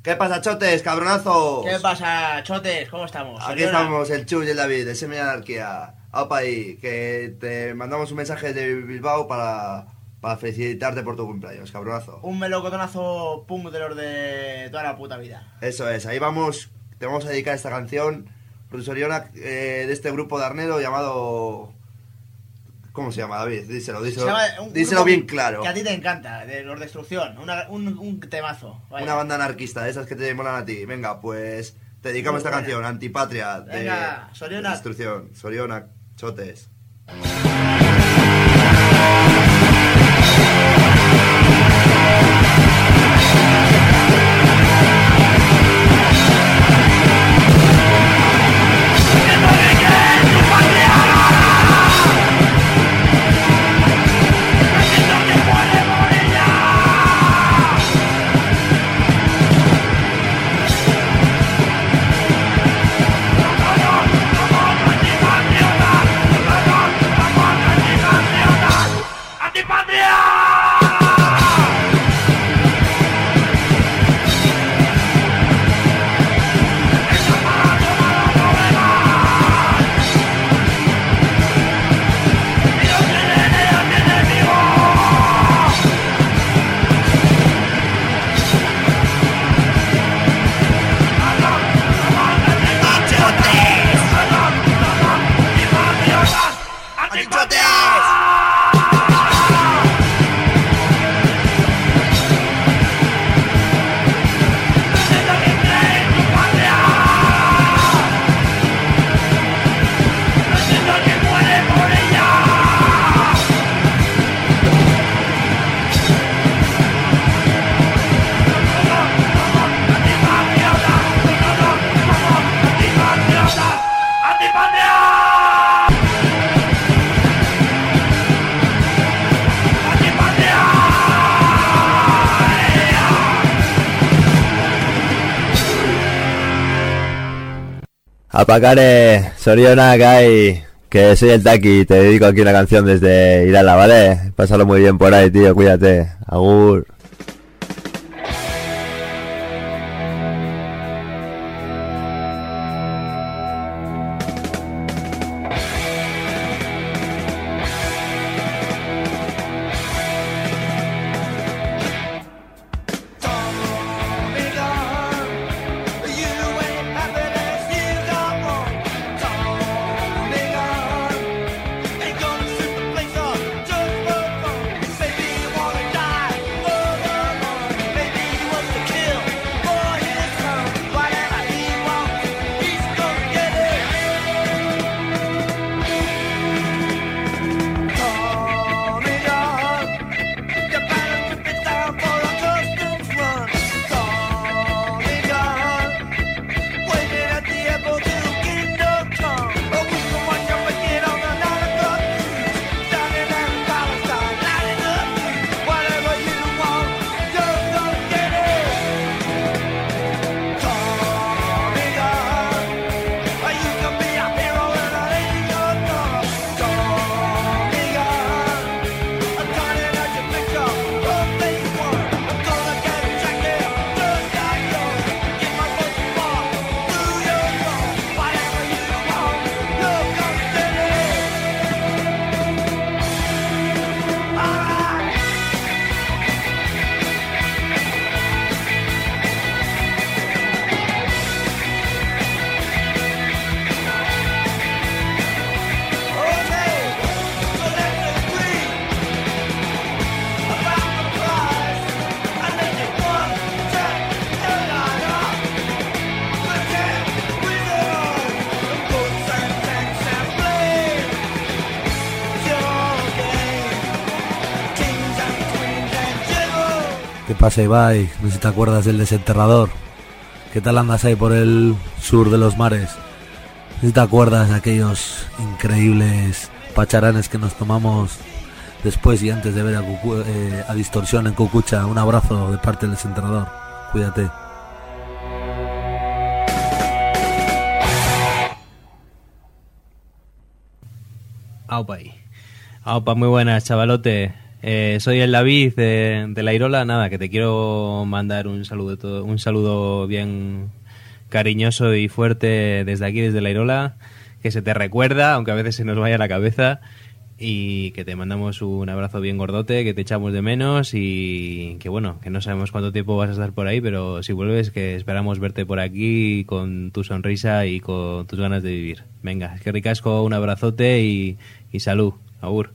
¿Qué pasa, chotes, cabronazos? ¿Qué pasa, chotes? ¿Cómo estamos? Aquí Soriona. estamos, el Chu y el David, de Semi-Anarquía. Aupa ahí, que te mandamos un mensaje de Bilbao para, para felicitarte por tu cumpleaños, cabronazo. Un melocotonazo punk de los de toda la puta vida. Eso es, ahí vamos, te vamos a dedicar esta canción, Soriona, eh, de este grupo de Arnedo llamado... ¿Cómo se llama, David? Díselo, díselo, Se llama un díselo grupo bien claro. Que a ti te encanta, de los Destrucción. Una, un, un temazo. Vaya. Una banda anarquista, de esas que te molan a ti. Venga, pues te dedicamos Muy esta buena. canción, Antipatria, de, Venga, Soriona. de Destrucción. Soriona, chotes. Apacare, Soriona, Kai, que soy el Taki, te dedico aquí una canción desde Irala, ¿vale? Pásalo muy bien por ahí, tío, cuídate. Agur. ¿Qué pasa, Ibai? No sé si te acuerdas del desenterrador. ¿Qué tal andas ahí por el sur de los mares? No sé si te acuerdas de aquellos increíbles pacharanes que nos tomamos después y antes de ver a, Cucu, eh, a Distorsión en Cucucha. Un abrazo de parte del desenterrador. Cuídate. Aupa ahí. Aupa, muy buenas, chavalote. Eh, soy el David de, de La Irola. Nada, que te quiero mandar un saludo, todo, un saludo bien cariñoso y fuerte desde aquí, desde La Irola, que se te recuerda, aunque a veces se nos vaya la cabeza, y que te mandamos un abrazo bien gordote, que te echamos de menos y que bueno, que no sabemos cuánto tiempo vas a estar por ahí, pero si vuelves, que esperamos verte por aquí con tu sonrisa y con tus ganas de vivir. Venga, es que ricasco, un abrazote y, y salud. Agur.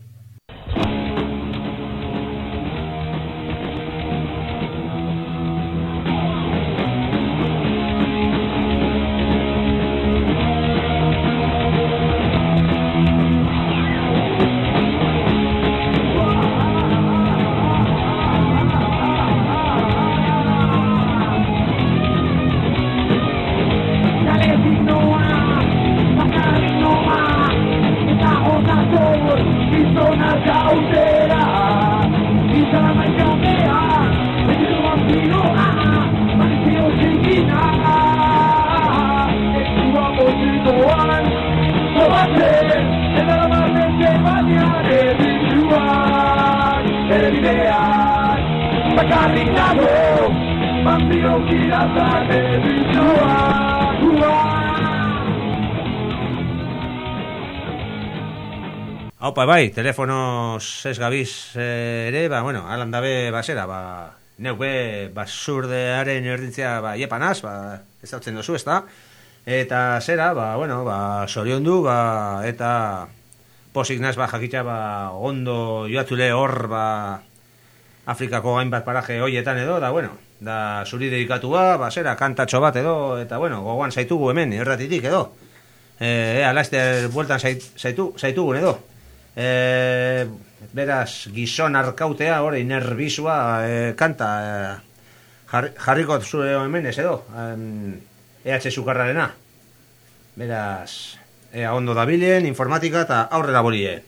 Aupa, bai, telefonoz ez gabiz eh, ere, ba, bueno, alan dabe basera, ba, neuke basurdearen erdintzea, ba, iepanaz, ba, ez dautzen dozu, ez da? Eta zera, ba, bueno, ba, soriondu, ba, eta posik naz, ba, jakitza, ba, ondo joatzule hor, ba, Afrikako hainbat paraje hoietan edo, da, bueno, da, zuri dedikatua, ba, zera, kantatxo bat edo, eta, bueno, gogoan zaitugu hemen, erratitik edo. E, ea, laizter bueltan zaitu, zaitugun edo. E, beraz, gizon arkautea, hori, nervizua, e, kanta, e, jarri, jarriko zure hemen ez edo, E H Zukarrarena. Beraz, ea ondo dabilen, informatika eta aurrera bolie.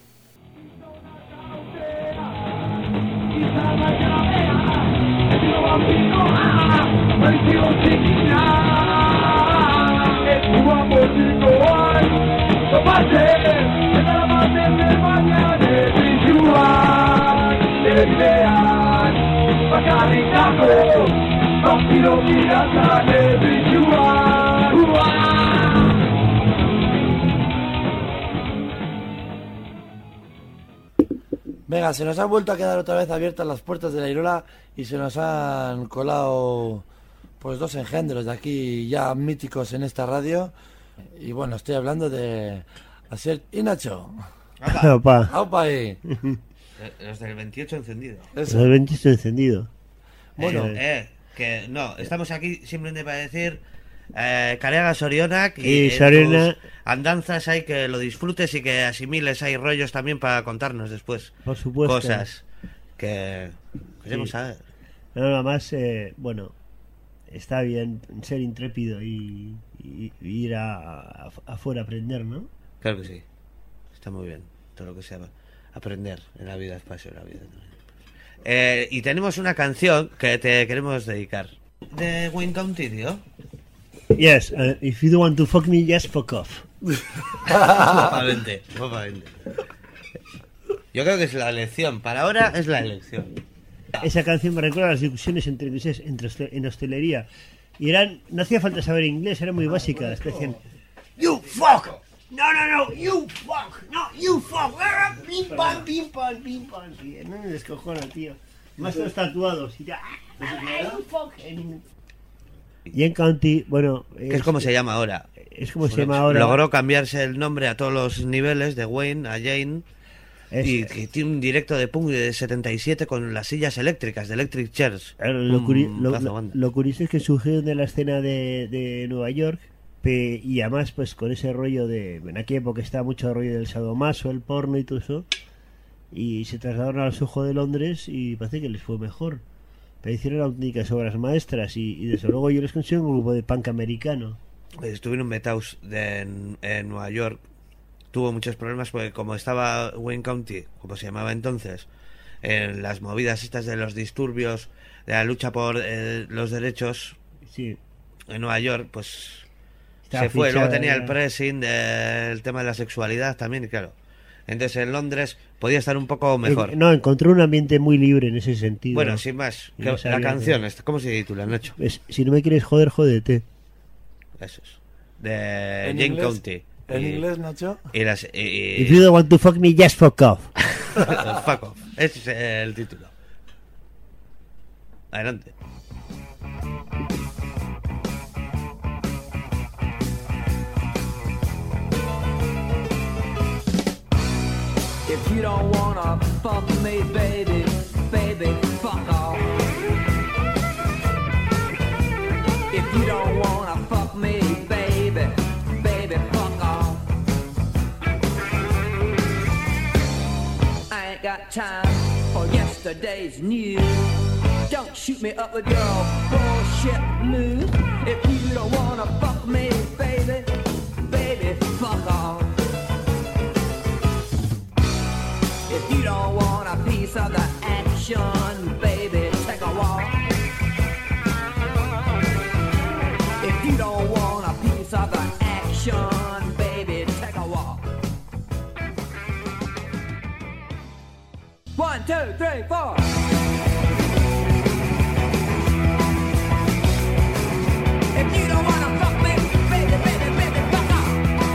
Venga, se nos han vuelto a quedar otra vez abiertas las puertas de La Irola y se nos han colado pues dos engendros de aquí ya míticos en esta radio. Y bueno, estoy hablando de Asier y Nacho. Aupa. Aupa ahí. Los del veintiocho encendido. Los del veintiocho encendido. Bueno, eh, eh, que no, estamos aquí simplemente para decir eh, Careaga Sorionak y, y Soriona... andanzas hay que lo disfrutes y que asimiles, hay rollos también para contarnos después. Por supuesto. Cosas que queremos sí. saber. No, nada más, eh, bueno, está bien ser intrépido y, y, y ir a, a, afuera a aprender, ¿no? Claro que sí. Está muy bien. Todo lo que sea aprender en la vida, espacio en la vida. Eh, y tenemos una canción que te queremos dedicar. De Wayne County, tío. Yes, uh, if you don't want to fuck me, just fuck off. Guapamente, guapamente. Yo creo que es la elección. Para ahora es la elección. Esa canción me recuerda a las discusiones entre ingleses entre en hostelería. Y eran, no hacía falta saber inglés, eran muy básicas. Que decían, you fuck, no, no, no, you fuck, no, you fuck, pim pam, pim pam, pim pam. No me descojona, tío. Más todos tatuados. Y ya, you fuck. Y en County, bueno... Es, es como se llama ahora. Es como se llama ahora. Logró cambiarse el nombre a todos los niveles, de Wayne a Jane. Es, y, y tiene un directo de punk de setenta y siete con las sillas eléctricas, de Electric Chairs. Lo, curi lo, lo, lo curioso es que surgió de la escena de, de Nueva York. Pe y además, pues con ese rollo de... En aquella época estaba mucho el rollo del sadomaso, el porno y todo eso. Y se trasladaron al Soho de Londres y parece que les fue mejor. Pero hicieron auténticas obras maestras y, y desde luego yo les considero un grupo de punk americano. Estuvieron metados en, en Nueva York. Tuvo muchos problemas porque como estaba Wayne County, como se llamaba entonces, en las movidas estas de los disturbios, de la lucha por eh, los derechos sí. en Nueva York, pues Estaba se fue. fichada, Luego tenía el ya. pressing del tema de la sexualidad también, y claro. Entonces en Londres podía estar un poco mejor. En- no, encontró un ambiente muy libre en ese sentido. Bueno, sin más, Y que- no la sabía canción, que- esta, ¿cómo se titula, Nacho? Es, si no me quieres joder, jódete. Eso es. De En Jane inglés- County. en Y- inglés, Nacho. Y las... y- If you don't want to fuck me, just fuck off. Fuck off. Ese es el título. Adelante. If you don't wanna fuck me, baby, baby, fuck off. If you don't wanna fuck me, baby, baby, fuck off. I ain't got time for yesterday's news. Don't shoot me up with your bullshit blues. If you don't wanna fuck me, baby, baby, fuck off. If you don't want a piece of the action, baby, take a walk. If you don't want a piece of the action, baby, take a walk. One, two, three, four. If you don't wanna fuck me, baby, baby, baby, fuck off.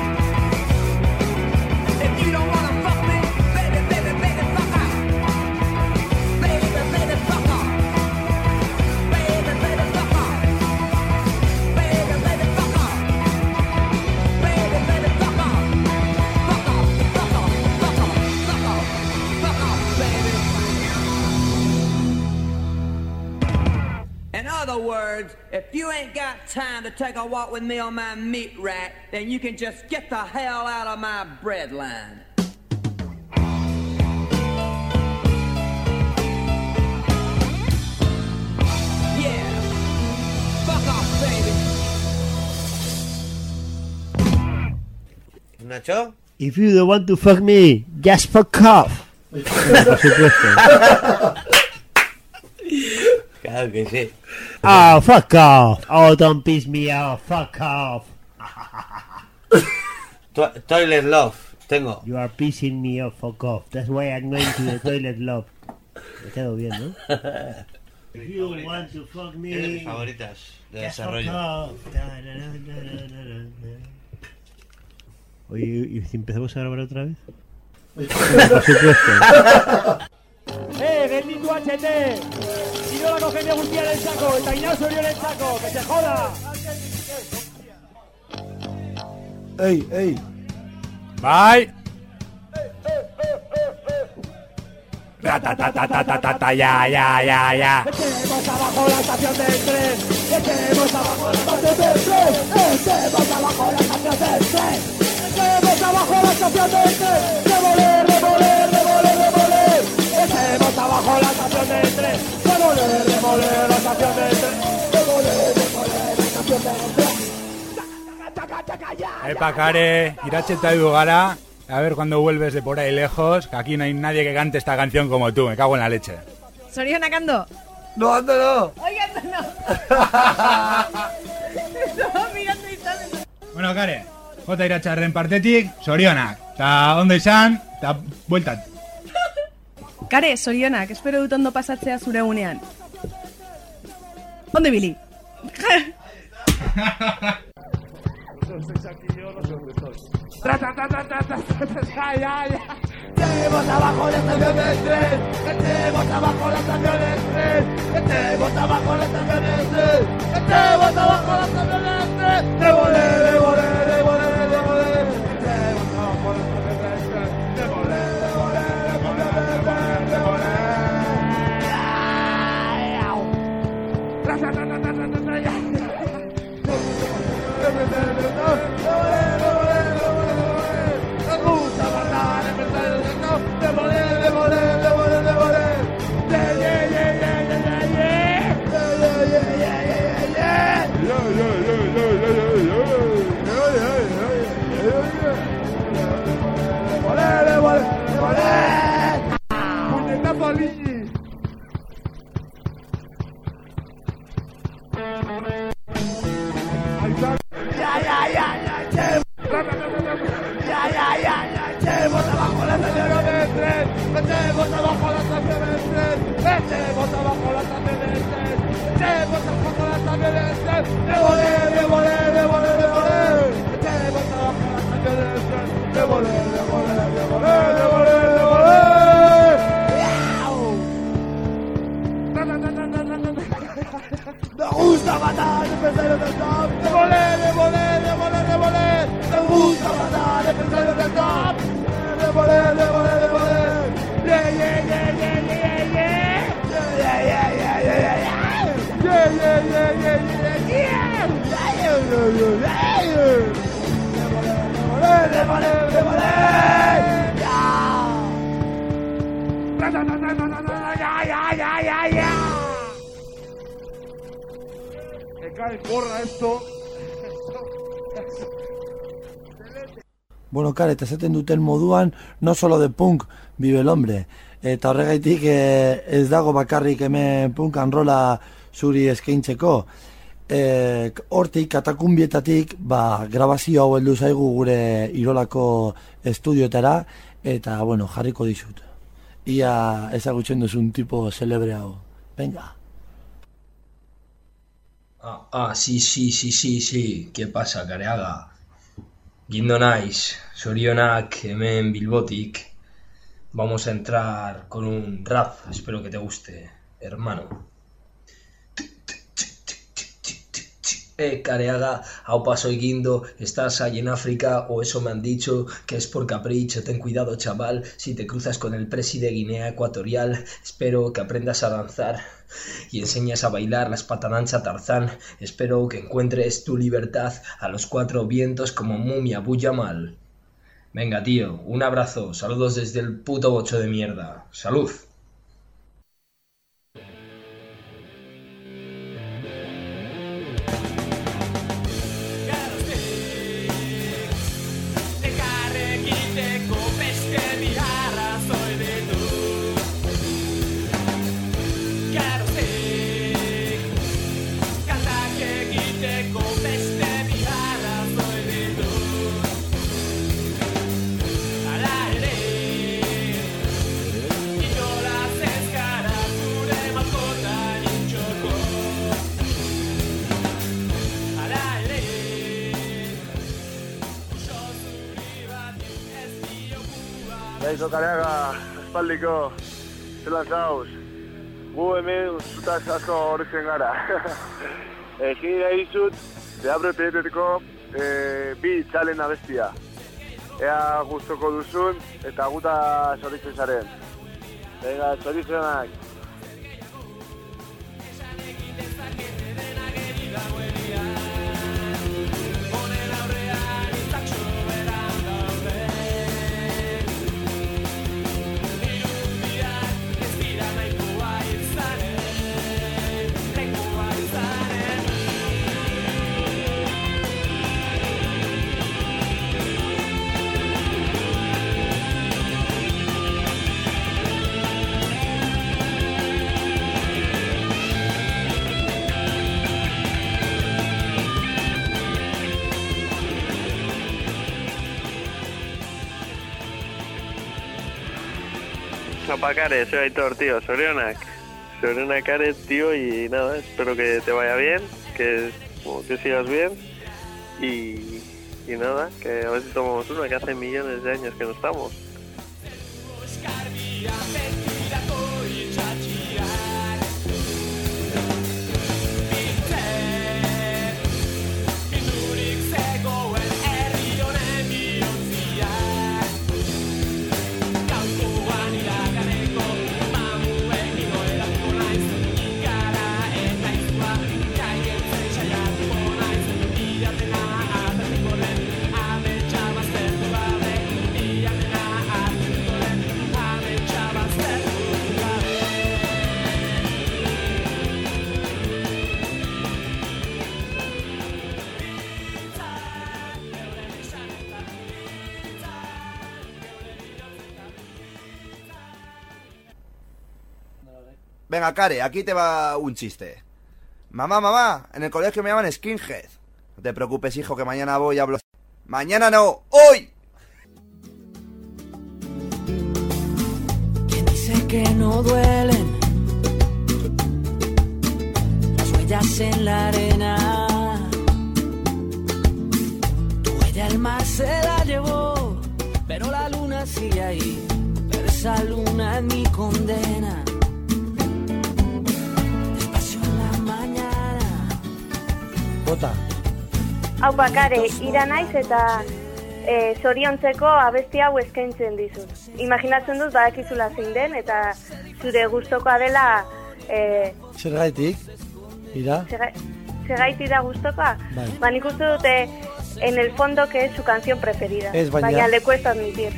If you don't wanna fuck me, baby, baby, baby, fuck off. Baby, baby, fuck off. Baby, baby, fuck off. Baby, baby, fuck off. Baby, baby, fuck off. Fuck off, fuck off, fuck off, fuck off, fuck off, baby. In other words, if you ain't got time to take a walk with me on my meat rack, then you can just get the hell out of my bread line. Yeah, fuck off, baby. ¿Nacho? If you don't want to fuck me, just fuck off. Por supuesto. Claro que sí. Oh, fuck off. Oh, don't piss me off. Fuck off. To- Toilet Love, tengo. You are pissing me off. Fuck off. That's why I'm going to the toilet love. Me quedo bien, ¿no? If you want to fuck me, Es de mis favoritas de just desarrollo. fuck off. Da, da, da, da, da, da, da. Oye, ¿y si empezamos a grabar otra vez? Por supuesto. ¡Eh, Gelditu H T! Si no la cogen de Agustín en el saco, eta Inauz Oriol en el saco, ¡que se joda! Ey, ey. Bye. Ta ta ta ta ta ta ta ta ya ya ya ya. ¡Echemos abajo la estación del tren! ¡Echemos abajo la estación del tren! ¡Echemos abajo la estación del tren! ¡Echemos abajo la estación del tren! ¡Revoler, revoler, revoler, revoler! ¡Echemos abajo la estación del tren! ¡Revoler, revoler la estación del tren! ¡Revoler, revoler la estación del tren! Epa, Care, iracheta y gara. A ver cuando vuelves de por ahí lejos, que aquí no hay nadie que cante esta canción como tú, me cago en la leche. Zorionak ando. No, ando no. Oiga, ando no. Estaba mirando y tal. Bueno, Care, jota iratxarren partetik, sorionak. Ta ondo izan, ta bueltat. Kare, zorionak, espero dut ondo pasatzea zure egunean. Ondo ibili. ¡Tra, tra, tra, tra, tra, tra, tra, tra, ya, ya! ¡Echemos abajo la estación del tren! ¡Echemos abajo la estación del tren! ¡Echemos abajo la estación del tren! ¡Echemos abajo la estación del tren! ¡Revoler, revoler, revoler, revoler! ¡Echemos abajo la estación del tren! ¡Revoler, revoler, revoler, revoler, revoler! ¡Tra, tra, tra, tra, tra, tra, tra, ya! Me gusta matar empresarios del top. Devolé, devolé, devolé, devolé. Me gusta matar empresarios del top. Devolé, devolé, devolé. Yeah, yeah, yeah, yeah, yeah, yeah. Yeah, yeah, yeah, yeah, yeah, yeah. Yeah, yeah, yeah, yeah, yeah, yeah. Yeah, yeah, yeah, yeah. Devolé, devolé, devolé. Ya. Ya, ya, ya, ya, ya. Que cae, corra esto. Bueno, kare, eta esaten duten moduan, no solo de punk vive el hombre. Eta horregaitik eh, ez dago bakarrik hemen punk and rolla zuri eskaintzeko. Eh, hortik, katakumbietatik, ba, grabazio hau heldu zaigu gure Irolako estudioetara, eta, bueno, jarriko dizut. Ia ezagutzen duzun tipo celebre hau. Venga. Ah, ah, sí, sí, sí, sí, sí. ¿Qué pasa, Kareaga? Gindo naiz, zorionak hemen Bilbotik. Vamos a entrar con un rap, espero que te guste, hermano. Eh, Kareaga, aupa soy Guindo, ¿estás ahí en África o eso me han dicho que es por capricho? Ten cuidado, chaval, si te cruzas con el presi de Guinea Ecuatorial, espero que aprendas a danzar y enseñas a bailar la espatadancha Tarzán. Espero que encuentres tu libertad a los cuatro vientos como Mumia Abu Jamal. Venga, tío, un abrazo, saludos desde el puto bocho de mierda. ¡Salud! Kaixo, Kareaga, espaldiko, zelan zauz. Gu hemen zutaz asko horretzen gara. Egin nahi dizut, Deabre Peteteko e, bi txalen abestia. Ea gustoko duzun eta guta zoritzen zaren. Venga, zoritzenak. Opa, Kare, soy Aitor, tío, Sorionak. Sorionak, Kare, tío, y nada, espero que te vaya bien, que, que sigas bien, y, y nada, que a ver si tomamos una, que hace millones de años que no estamos. Venga, Kare, aquí te va un chiste. Mamá, mamá, en el colegio me llaman skinhead. No te preocupes, hijo, que mañana voy y hablo... Mañana no, hoy. ¿Quién dice que no duelen las huellas en la arena? El mar se la llevó, pero la luna sigue ahí. Pero esa luna es mi condena. Despacio en la mañana. Bota. Aupa, Kare, ira naiz eta e, zoriontzeko abesti hau eskaintzen dizut. Imaginatzen dut badakizula zein den eta zure gustokoa dela... E, Zergaitik? Ira? Zergaitik da gustokoa? Bai. Ba, nik uste dute en el fondo que es su canción preferida. Ez, baina... Baina le cuesta admitir.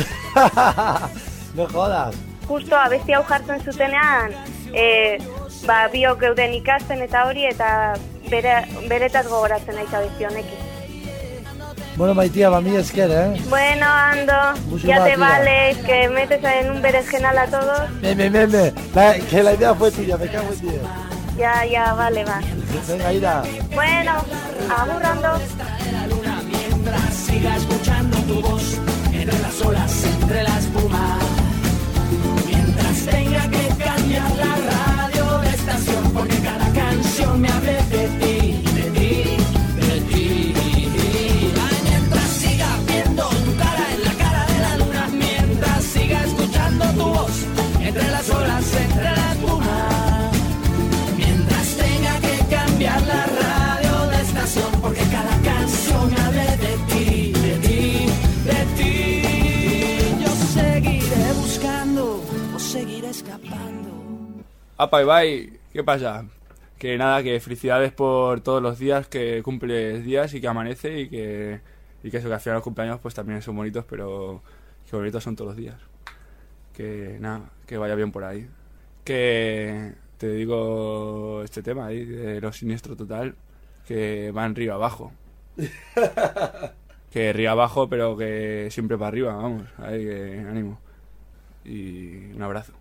No jodas. Justo abesti hau jartzen zutenean, e, ba, biok geuden ikasten eta hori, eta bere, beretaz gogoratzen naiz abesti honekin. Bueno, Maitia, ba, mi esker, eh? Bueno, Ando, Mucho ya más, te tía. vale, que metes en un berenjenal a todos. Me, me, me, me. La, que la idea fue tuya, me cago en Dios. Ya, ya, vale, va. Venga, Ira. Bueno, agur, Ando. Mientras siga escuchando tu voz entre las olas, entre la espuma. Mientras tenga que cambiar la radio de estación, porque cada canción me hable de ti, de ti, de ti. Ay, mientras siga viendo tu cara en la cara de la luna, mientras siga escuchando tu voz entre las olas, entre la espuma. Mientras tenga que cambiar la radio de estación, porque cada canción me hable de ti, de ti, de ti. Yo seguiré buscando o seguiré escapando. Apa, Ibai, ¿qué pasa? Que nada, que felicidades por todos los días que cumples días y que amanece y que, y que eso, que al final los cumpleaños pues también son bonitos, pero que bonitos son todos los días. Que nada, que vaya bien por ahí. Que te digo este tema ahí de lo siniestro total, que van río abajo. Que río abajo, pero que siempre para arriba, vamos, ahí que ánimo. Y un abrazo.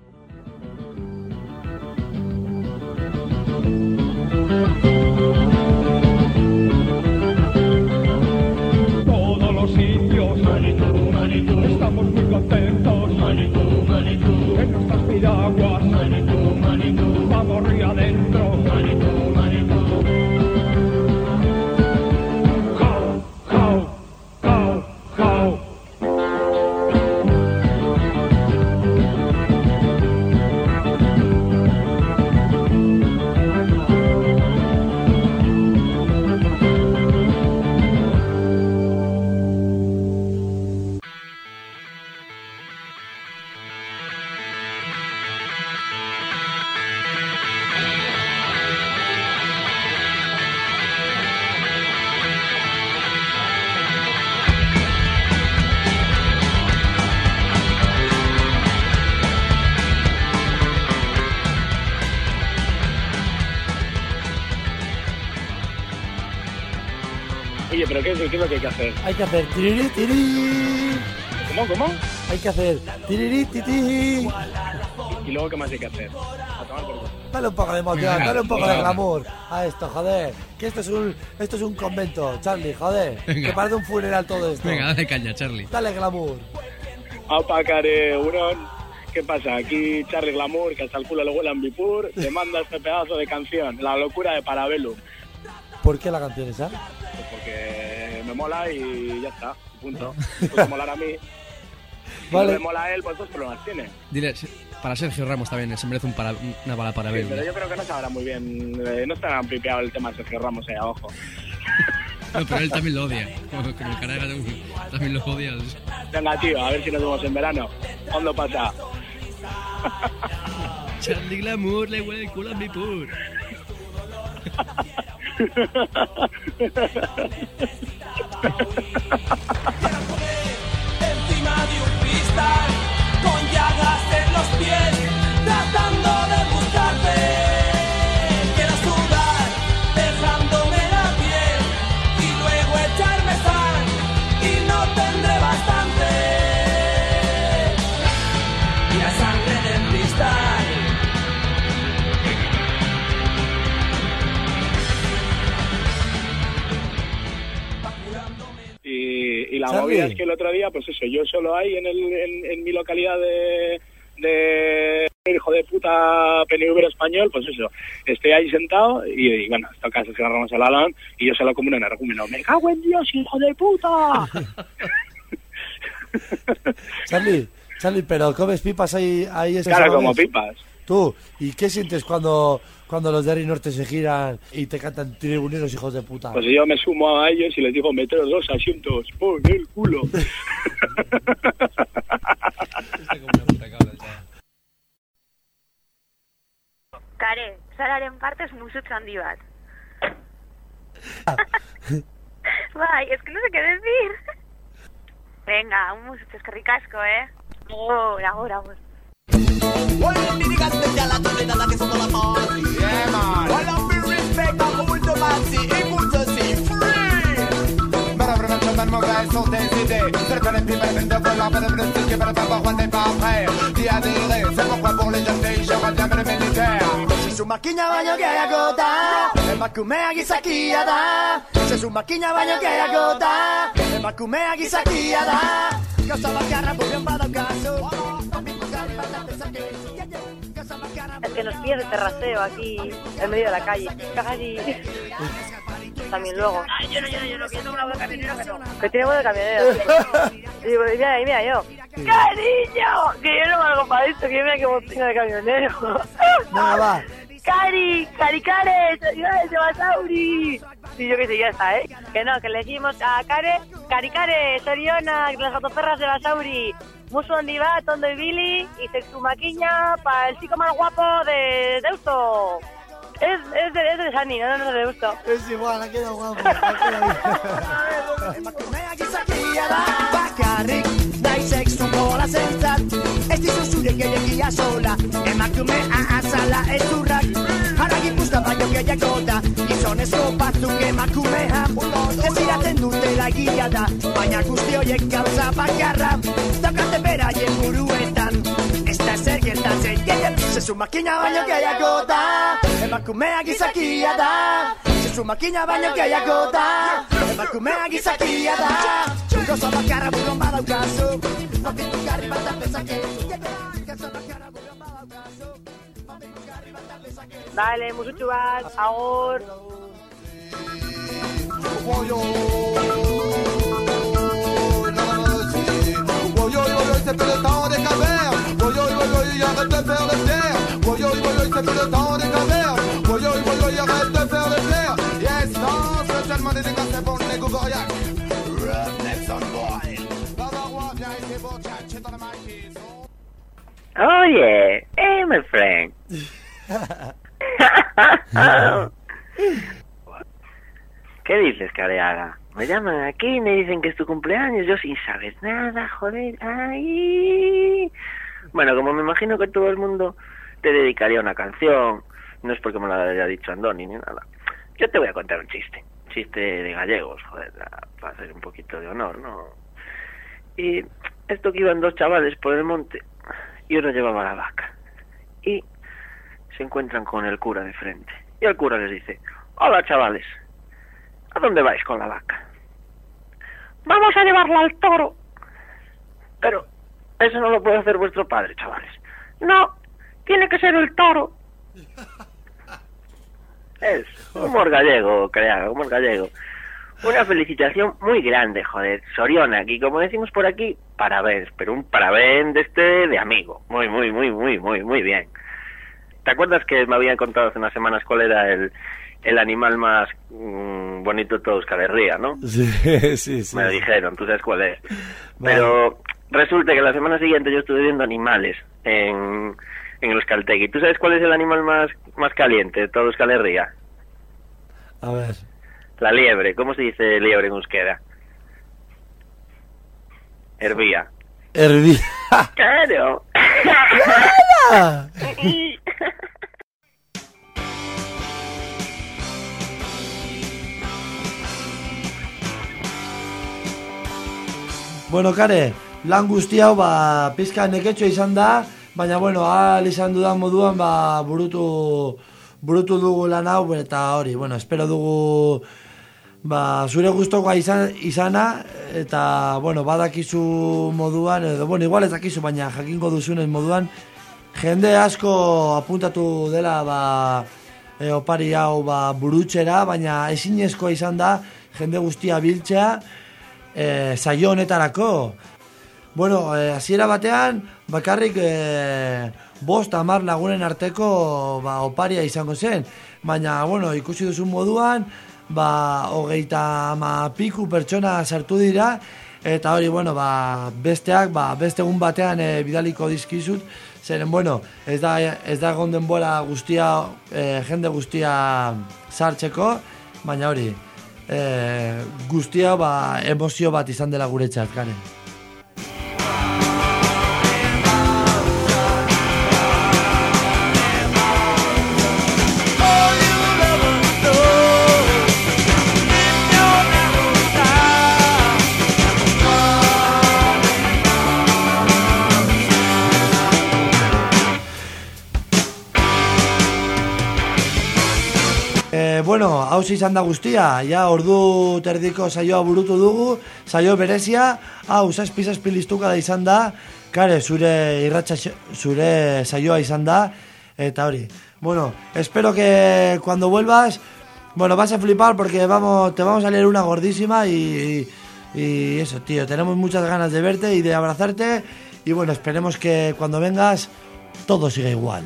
Todos los sitios Manitou, Manitou, estamos muy contentos Manitou, Manitou, en nuestras piraguas Manitou, Manitou, vamos río adentro Manitou, Manitou. Jau, jau, jau, jau. Oye, ¿pero qué es, qué es lo que hay que hacer? Hay que hacer tiriri, tiri. ¿Cómo, cómo? Hay que hacer tiriri, titi. ¿Y luego qué más hay que hacer? A tomar por culo. Dale un poco de emoción, dale un poco de glamour a esto, joder. Que esto es un, esto es un convento, Charlie, joder. Venga. Que parece un funeral todo esto. Venga, dale caña, Charlie. Dale glamour. Aupa, Care, Urón. ¿Qué pasa? Aquí Charlie Glamour, que hasta el culo le huele a Ambipur, te manda este pedazo de canción, La locura de Parabellum. ¿Por qué la canción esa? Pues porque me mola y ya está, punto. Pues molar a mí. Si Vale. no me mola a él, pues dos problemas tiene. Dile, para Sergio Ramos también se merece un para, una bala para Sí, ver. pero yo creo que no sabrá muy bien, eh, no estará pipeado el tema de Sergio Ramos ahí abajo. No, pero él también lo odia. Como que el Caraga también lo odia. Venga, tío, a ver si nos vemos en verano. ¿Cuándo pasa? Charlie Glamour le huele el culo a mi pur. Encima de un cristal, con llagas en los pies, tratando de buscarte. Quiero sudar, dejándome la piel, y luego echarme sal, y no tendré bastante. Y la sangre del cristal. Y, y la Charlie. movida es que el otro día, pues eso, yo solo ahí en, el, en, en mi localidad de, de hijo de puta P N V español, pues eso, estoy ahí sentado y, y bueno, hasta casi se agarramos el alón y yo se lo como un energúmeno. ¡Me cago en Dios, hijo de puta! Charlie, Charlie, pero comes pipas ahí... ahí Claro, como pipas. Tú, ¿y qué sientes cuando, cuando los de Ari Norte se giran y te cantan tribuneros hijos de puta? Pues yo me sumo a ellos y les digo, meteros dos asientos por el culo. Kare, zararen partez musutz handi bat. Bai, es que no sé qué decir. Venga, un musutz eskerrik asko, eh? Ahora, ahora, ahora. Well, me digas desde a la tonelada que somos la party. Yeah, man. Well, I'm be respect a whole the party. Able to see free. Para prevenir el mauvais sont des idées. Certaines pipes viennent de voler, mais le plus qui va pas voir n'est pas prêt. D'y adhérer, c'est pourquoi pour les jeunes filles, je reviens de militaire. Se su makina baino gehiago da, emakumea gizakia da. Se su makina baino gehiago da, emakumea gizakia da. Gauza bakarra buruan badaukazu. Es que nos pide de terraceo aquí, en medio de la calle. Casi. También luego. Ay, yo no, yo no, yo no, que yo tengo una voz de camionero que no. Que tiene voz de camionero. Y digo, mira ahí, mira yo. ¡Cariño! Que yo no valgo para esto, que yo mira que voz tengo de camionero. Venga, va. ¡Cari! ¡Cari, Care! ¡Soy de Basauri! Sí, yo que sé, ya está, ¿eh? Que no, que le decimos a Care, Cari, Care, Soriona, las gatoperras de Basauri. Musu handi bat, ondo ibili, y sexu maquina para el chico más guapo de Deusto. Es, es, de, es de Sani, no, no, no de Deusto. Es igual, ha quedado guapo. Emakumea gizakia da, bakarrik, nahi sexu gola zentzat. Ez dizu zure gehiagia sola, emakumea azala ez urrak. Haragi puzka baino gehiago da, gizonezko batzuk emakumea. Ez iraten dutela egia da, baina guzti horiek gauza bakarra. Daukate beraien buruetan, ez da zer gertatzen gehien. Zezu makina baino gehiago da, emakumea gizakia da. Zezu makina baino gehiago da, emakumea gizakia da. Gauza bakarra buruan badaukazu, notitu garri bat apezakezu. Gauza bakarra buruan badaukazu. Dale, musutxu bat, agur. C'est plus le temps des cavernes. Woy woy woy woy, arrête de faire le fier. Woy woy woy woy, c'est plus le temps des cavernes. Woy woy woy woy, arrête de faire le fier. Yes, non, spécialement dédicacé pour les Gougoriacs. Roughnecks on boy. Bavarois, viens ici pour tchatcher dans le mic. Oye, hey, my friend. ¿Qué dices, Careaga? Me llaman aquí y me dicen que es tu cumpleaños, yo sin saber nada, joder, ay. Bueno, como me imagino que todo el mundo te dedicaría una canción, no es porque me la haya dicho Andoni ni nada. Yo te voy a contar un chiste, un chiste de gallegos, joder, para hacer un poquito de honor, ¿no? Y esto que iban dos chavales por el monte y uno llevaba la vaca y se encuentran con el cura de frente y el cura les dice: hola chavales, ¿a dónde vais con la vaca? Vamos a llevarla al toro. Pero eso no lo puede hacer vuestro padre, chavales. No, tiene que ser el toro. Es humor gallego, Creaga, humor gallego. Una felicitación muy grande, joder. Soriona, y como decimos por aquí, parabéns, pero un parabén de este de amigo. Muy, muy, muy, muy, muy, muy bien. ¿Te acuerdas que me habían contado hace unas semanas cuál era el, el animal más mmm, bonito de toda Euskal Herria, ¿no? Sí, sí, sí. Me lo dijeron, tú sabes cuál es. Vale. Pero resulta que la semana siguiente yo estuve viendo animales en, en Euskaltegi. ¿Tú sabes cuál es el animal más, más caliente de toda Euskal Herria? A ver. La liebre. ¿Cómo se dice liebre en euskera? Hervía. Hervía. ¡Claro! ¡Claro! Bueno, Kare, lan guzti hau ba, pizka neketxo izan da, baina bueno, ahal izan dudan moduan ba, burutu, burutu dugu lan hau, eta hori, bueno, espero dugu ba, zure gustokoa izan, izana, eta bueno, badakizu moduan, edo bueno, igual ez dakizu, baina jakingo duzunen moduan, jende asko apuntatu dela ba, e, opari hau ba, burutxera, baina ezinezkoa izan da jende guztia biltzea e, saio honetarako. Bueno, e, hasiera batean bakarrik e, bost hamar lagunen arteko ba, oparia izango zen, baina bueno, ikusi duzun moduan ba, hogeita ama piku pertsona sartu dira, eta hori, bueno, ba, besteak, ba, beste egun batean e, bidaliko dizkizut, zeren, bueno, ez da, ez da egon denbora guztia, e, jende guztia sartzeko, baina hori, e, guztia, ba, emozio bat izan dela guretzat, Karen. Bueno, hau izan da guztia, ja ordu terdiko saioa burutu dugu, saio berezia, hau zazpi zazpi listuka da izan da, kare, zure irratxa, zure saioa izan da, eta hori. Bueno, espero que cuando vuelvas, bueno, vas a flipar porque vamos, te vamos a leer una gordísima y, y, y eso, tío, tenemos muchas ganas de verte y de abrazarte, y bueno, esperemos que cuando vengas todo siga igual.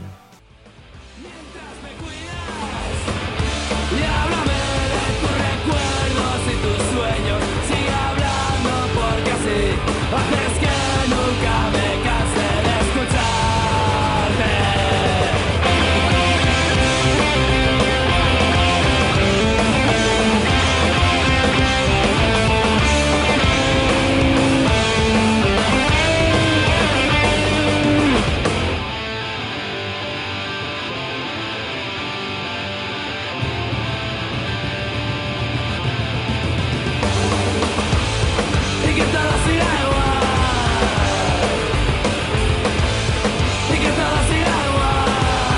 Haces que nunca me canse de escucharte. Y que todo siga igual. Y que todo siga igual.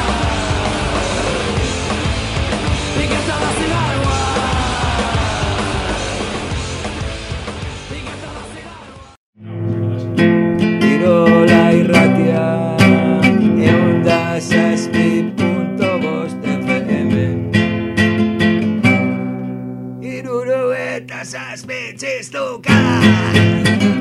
Y que todo siga igual. Y que todo siga igual. Irola irratia ehun da zazpi puntu bost F M. Hirurogeta zazpi txistuka.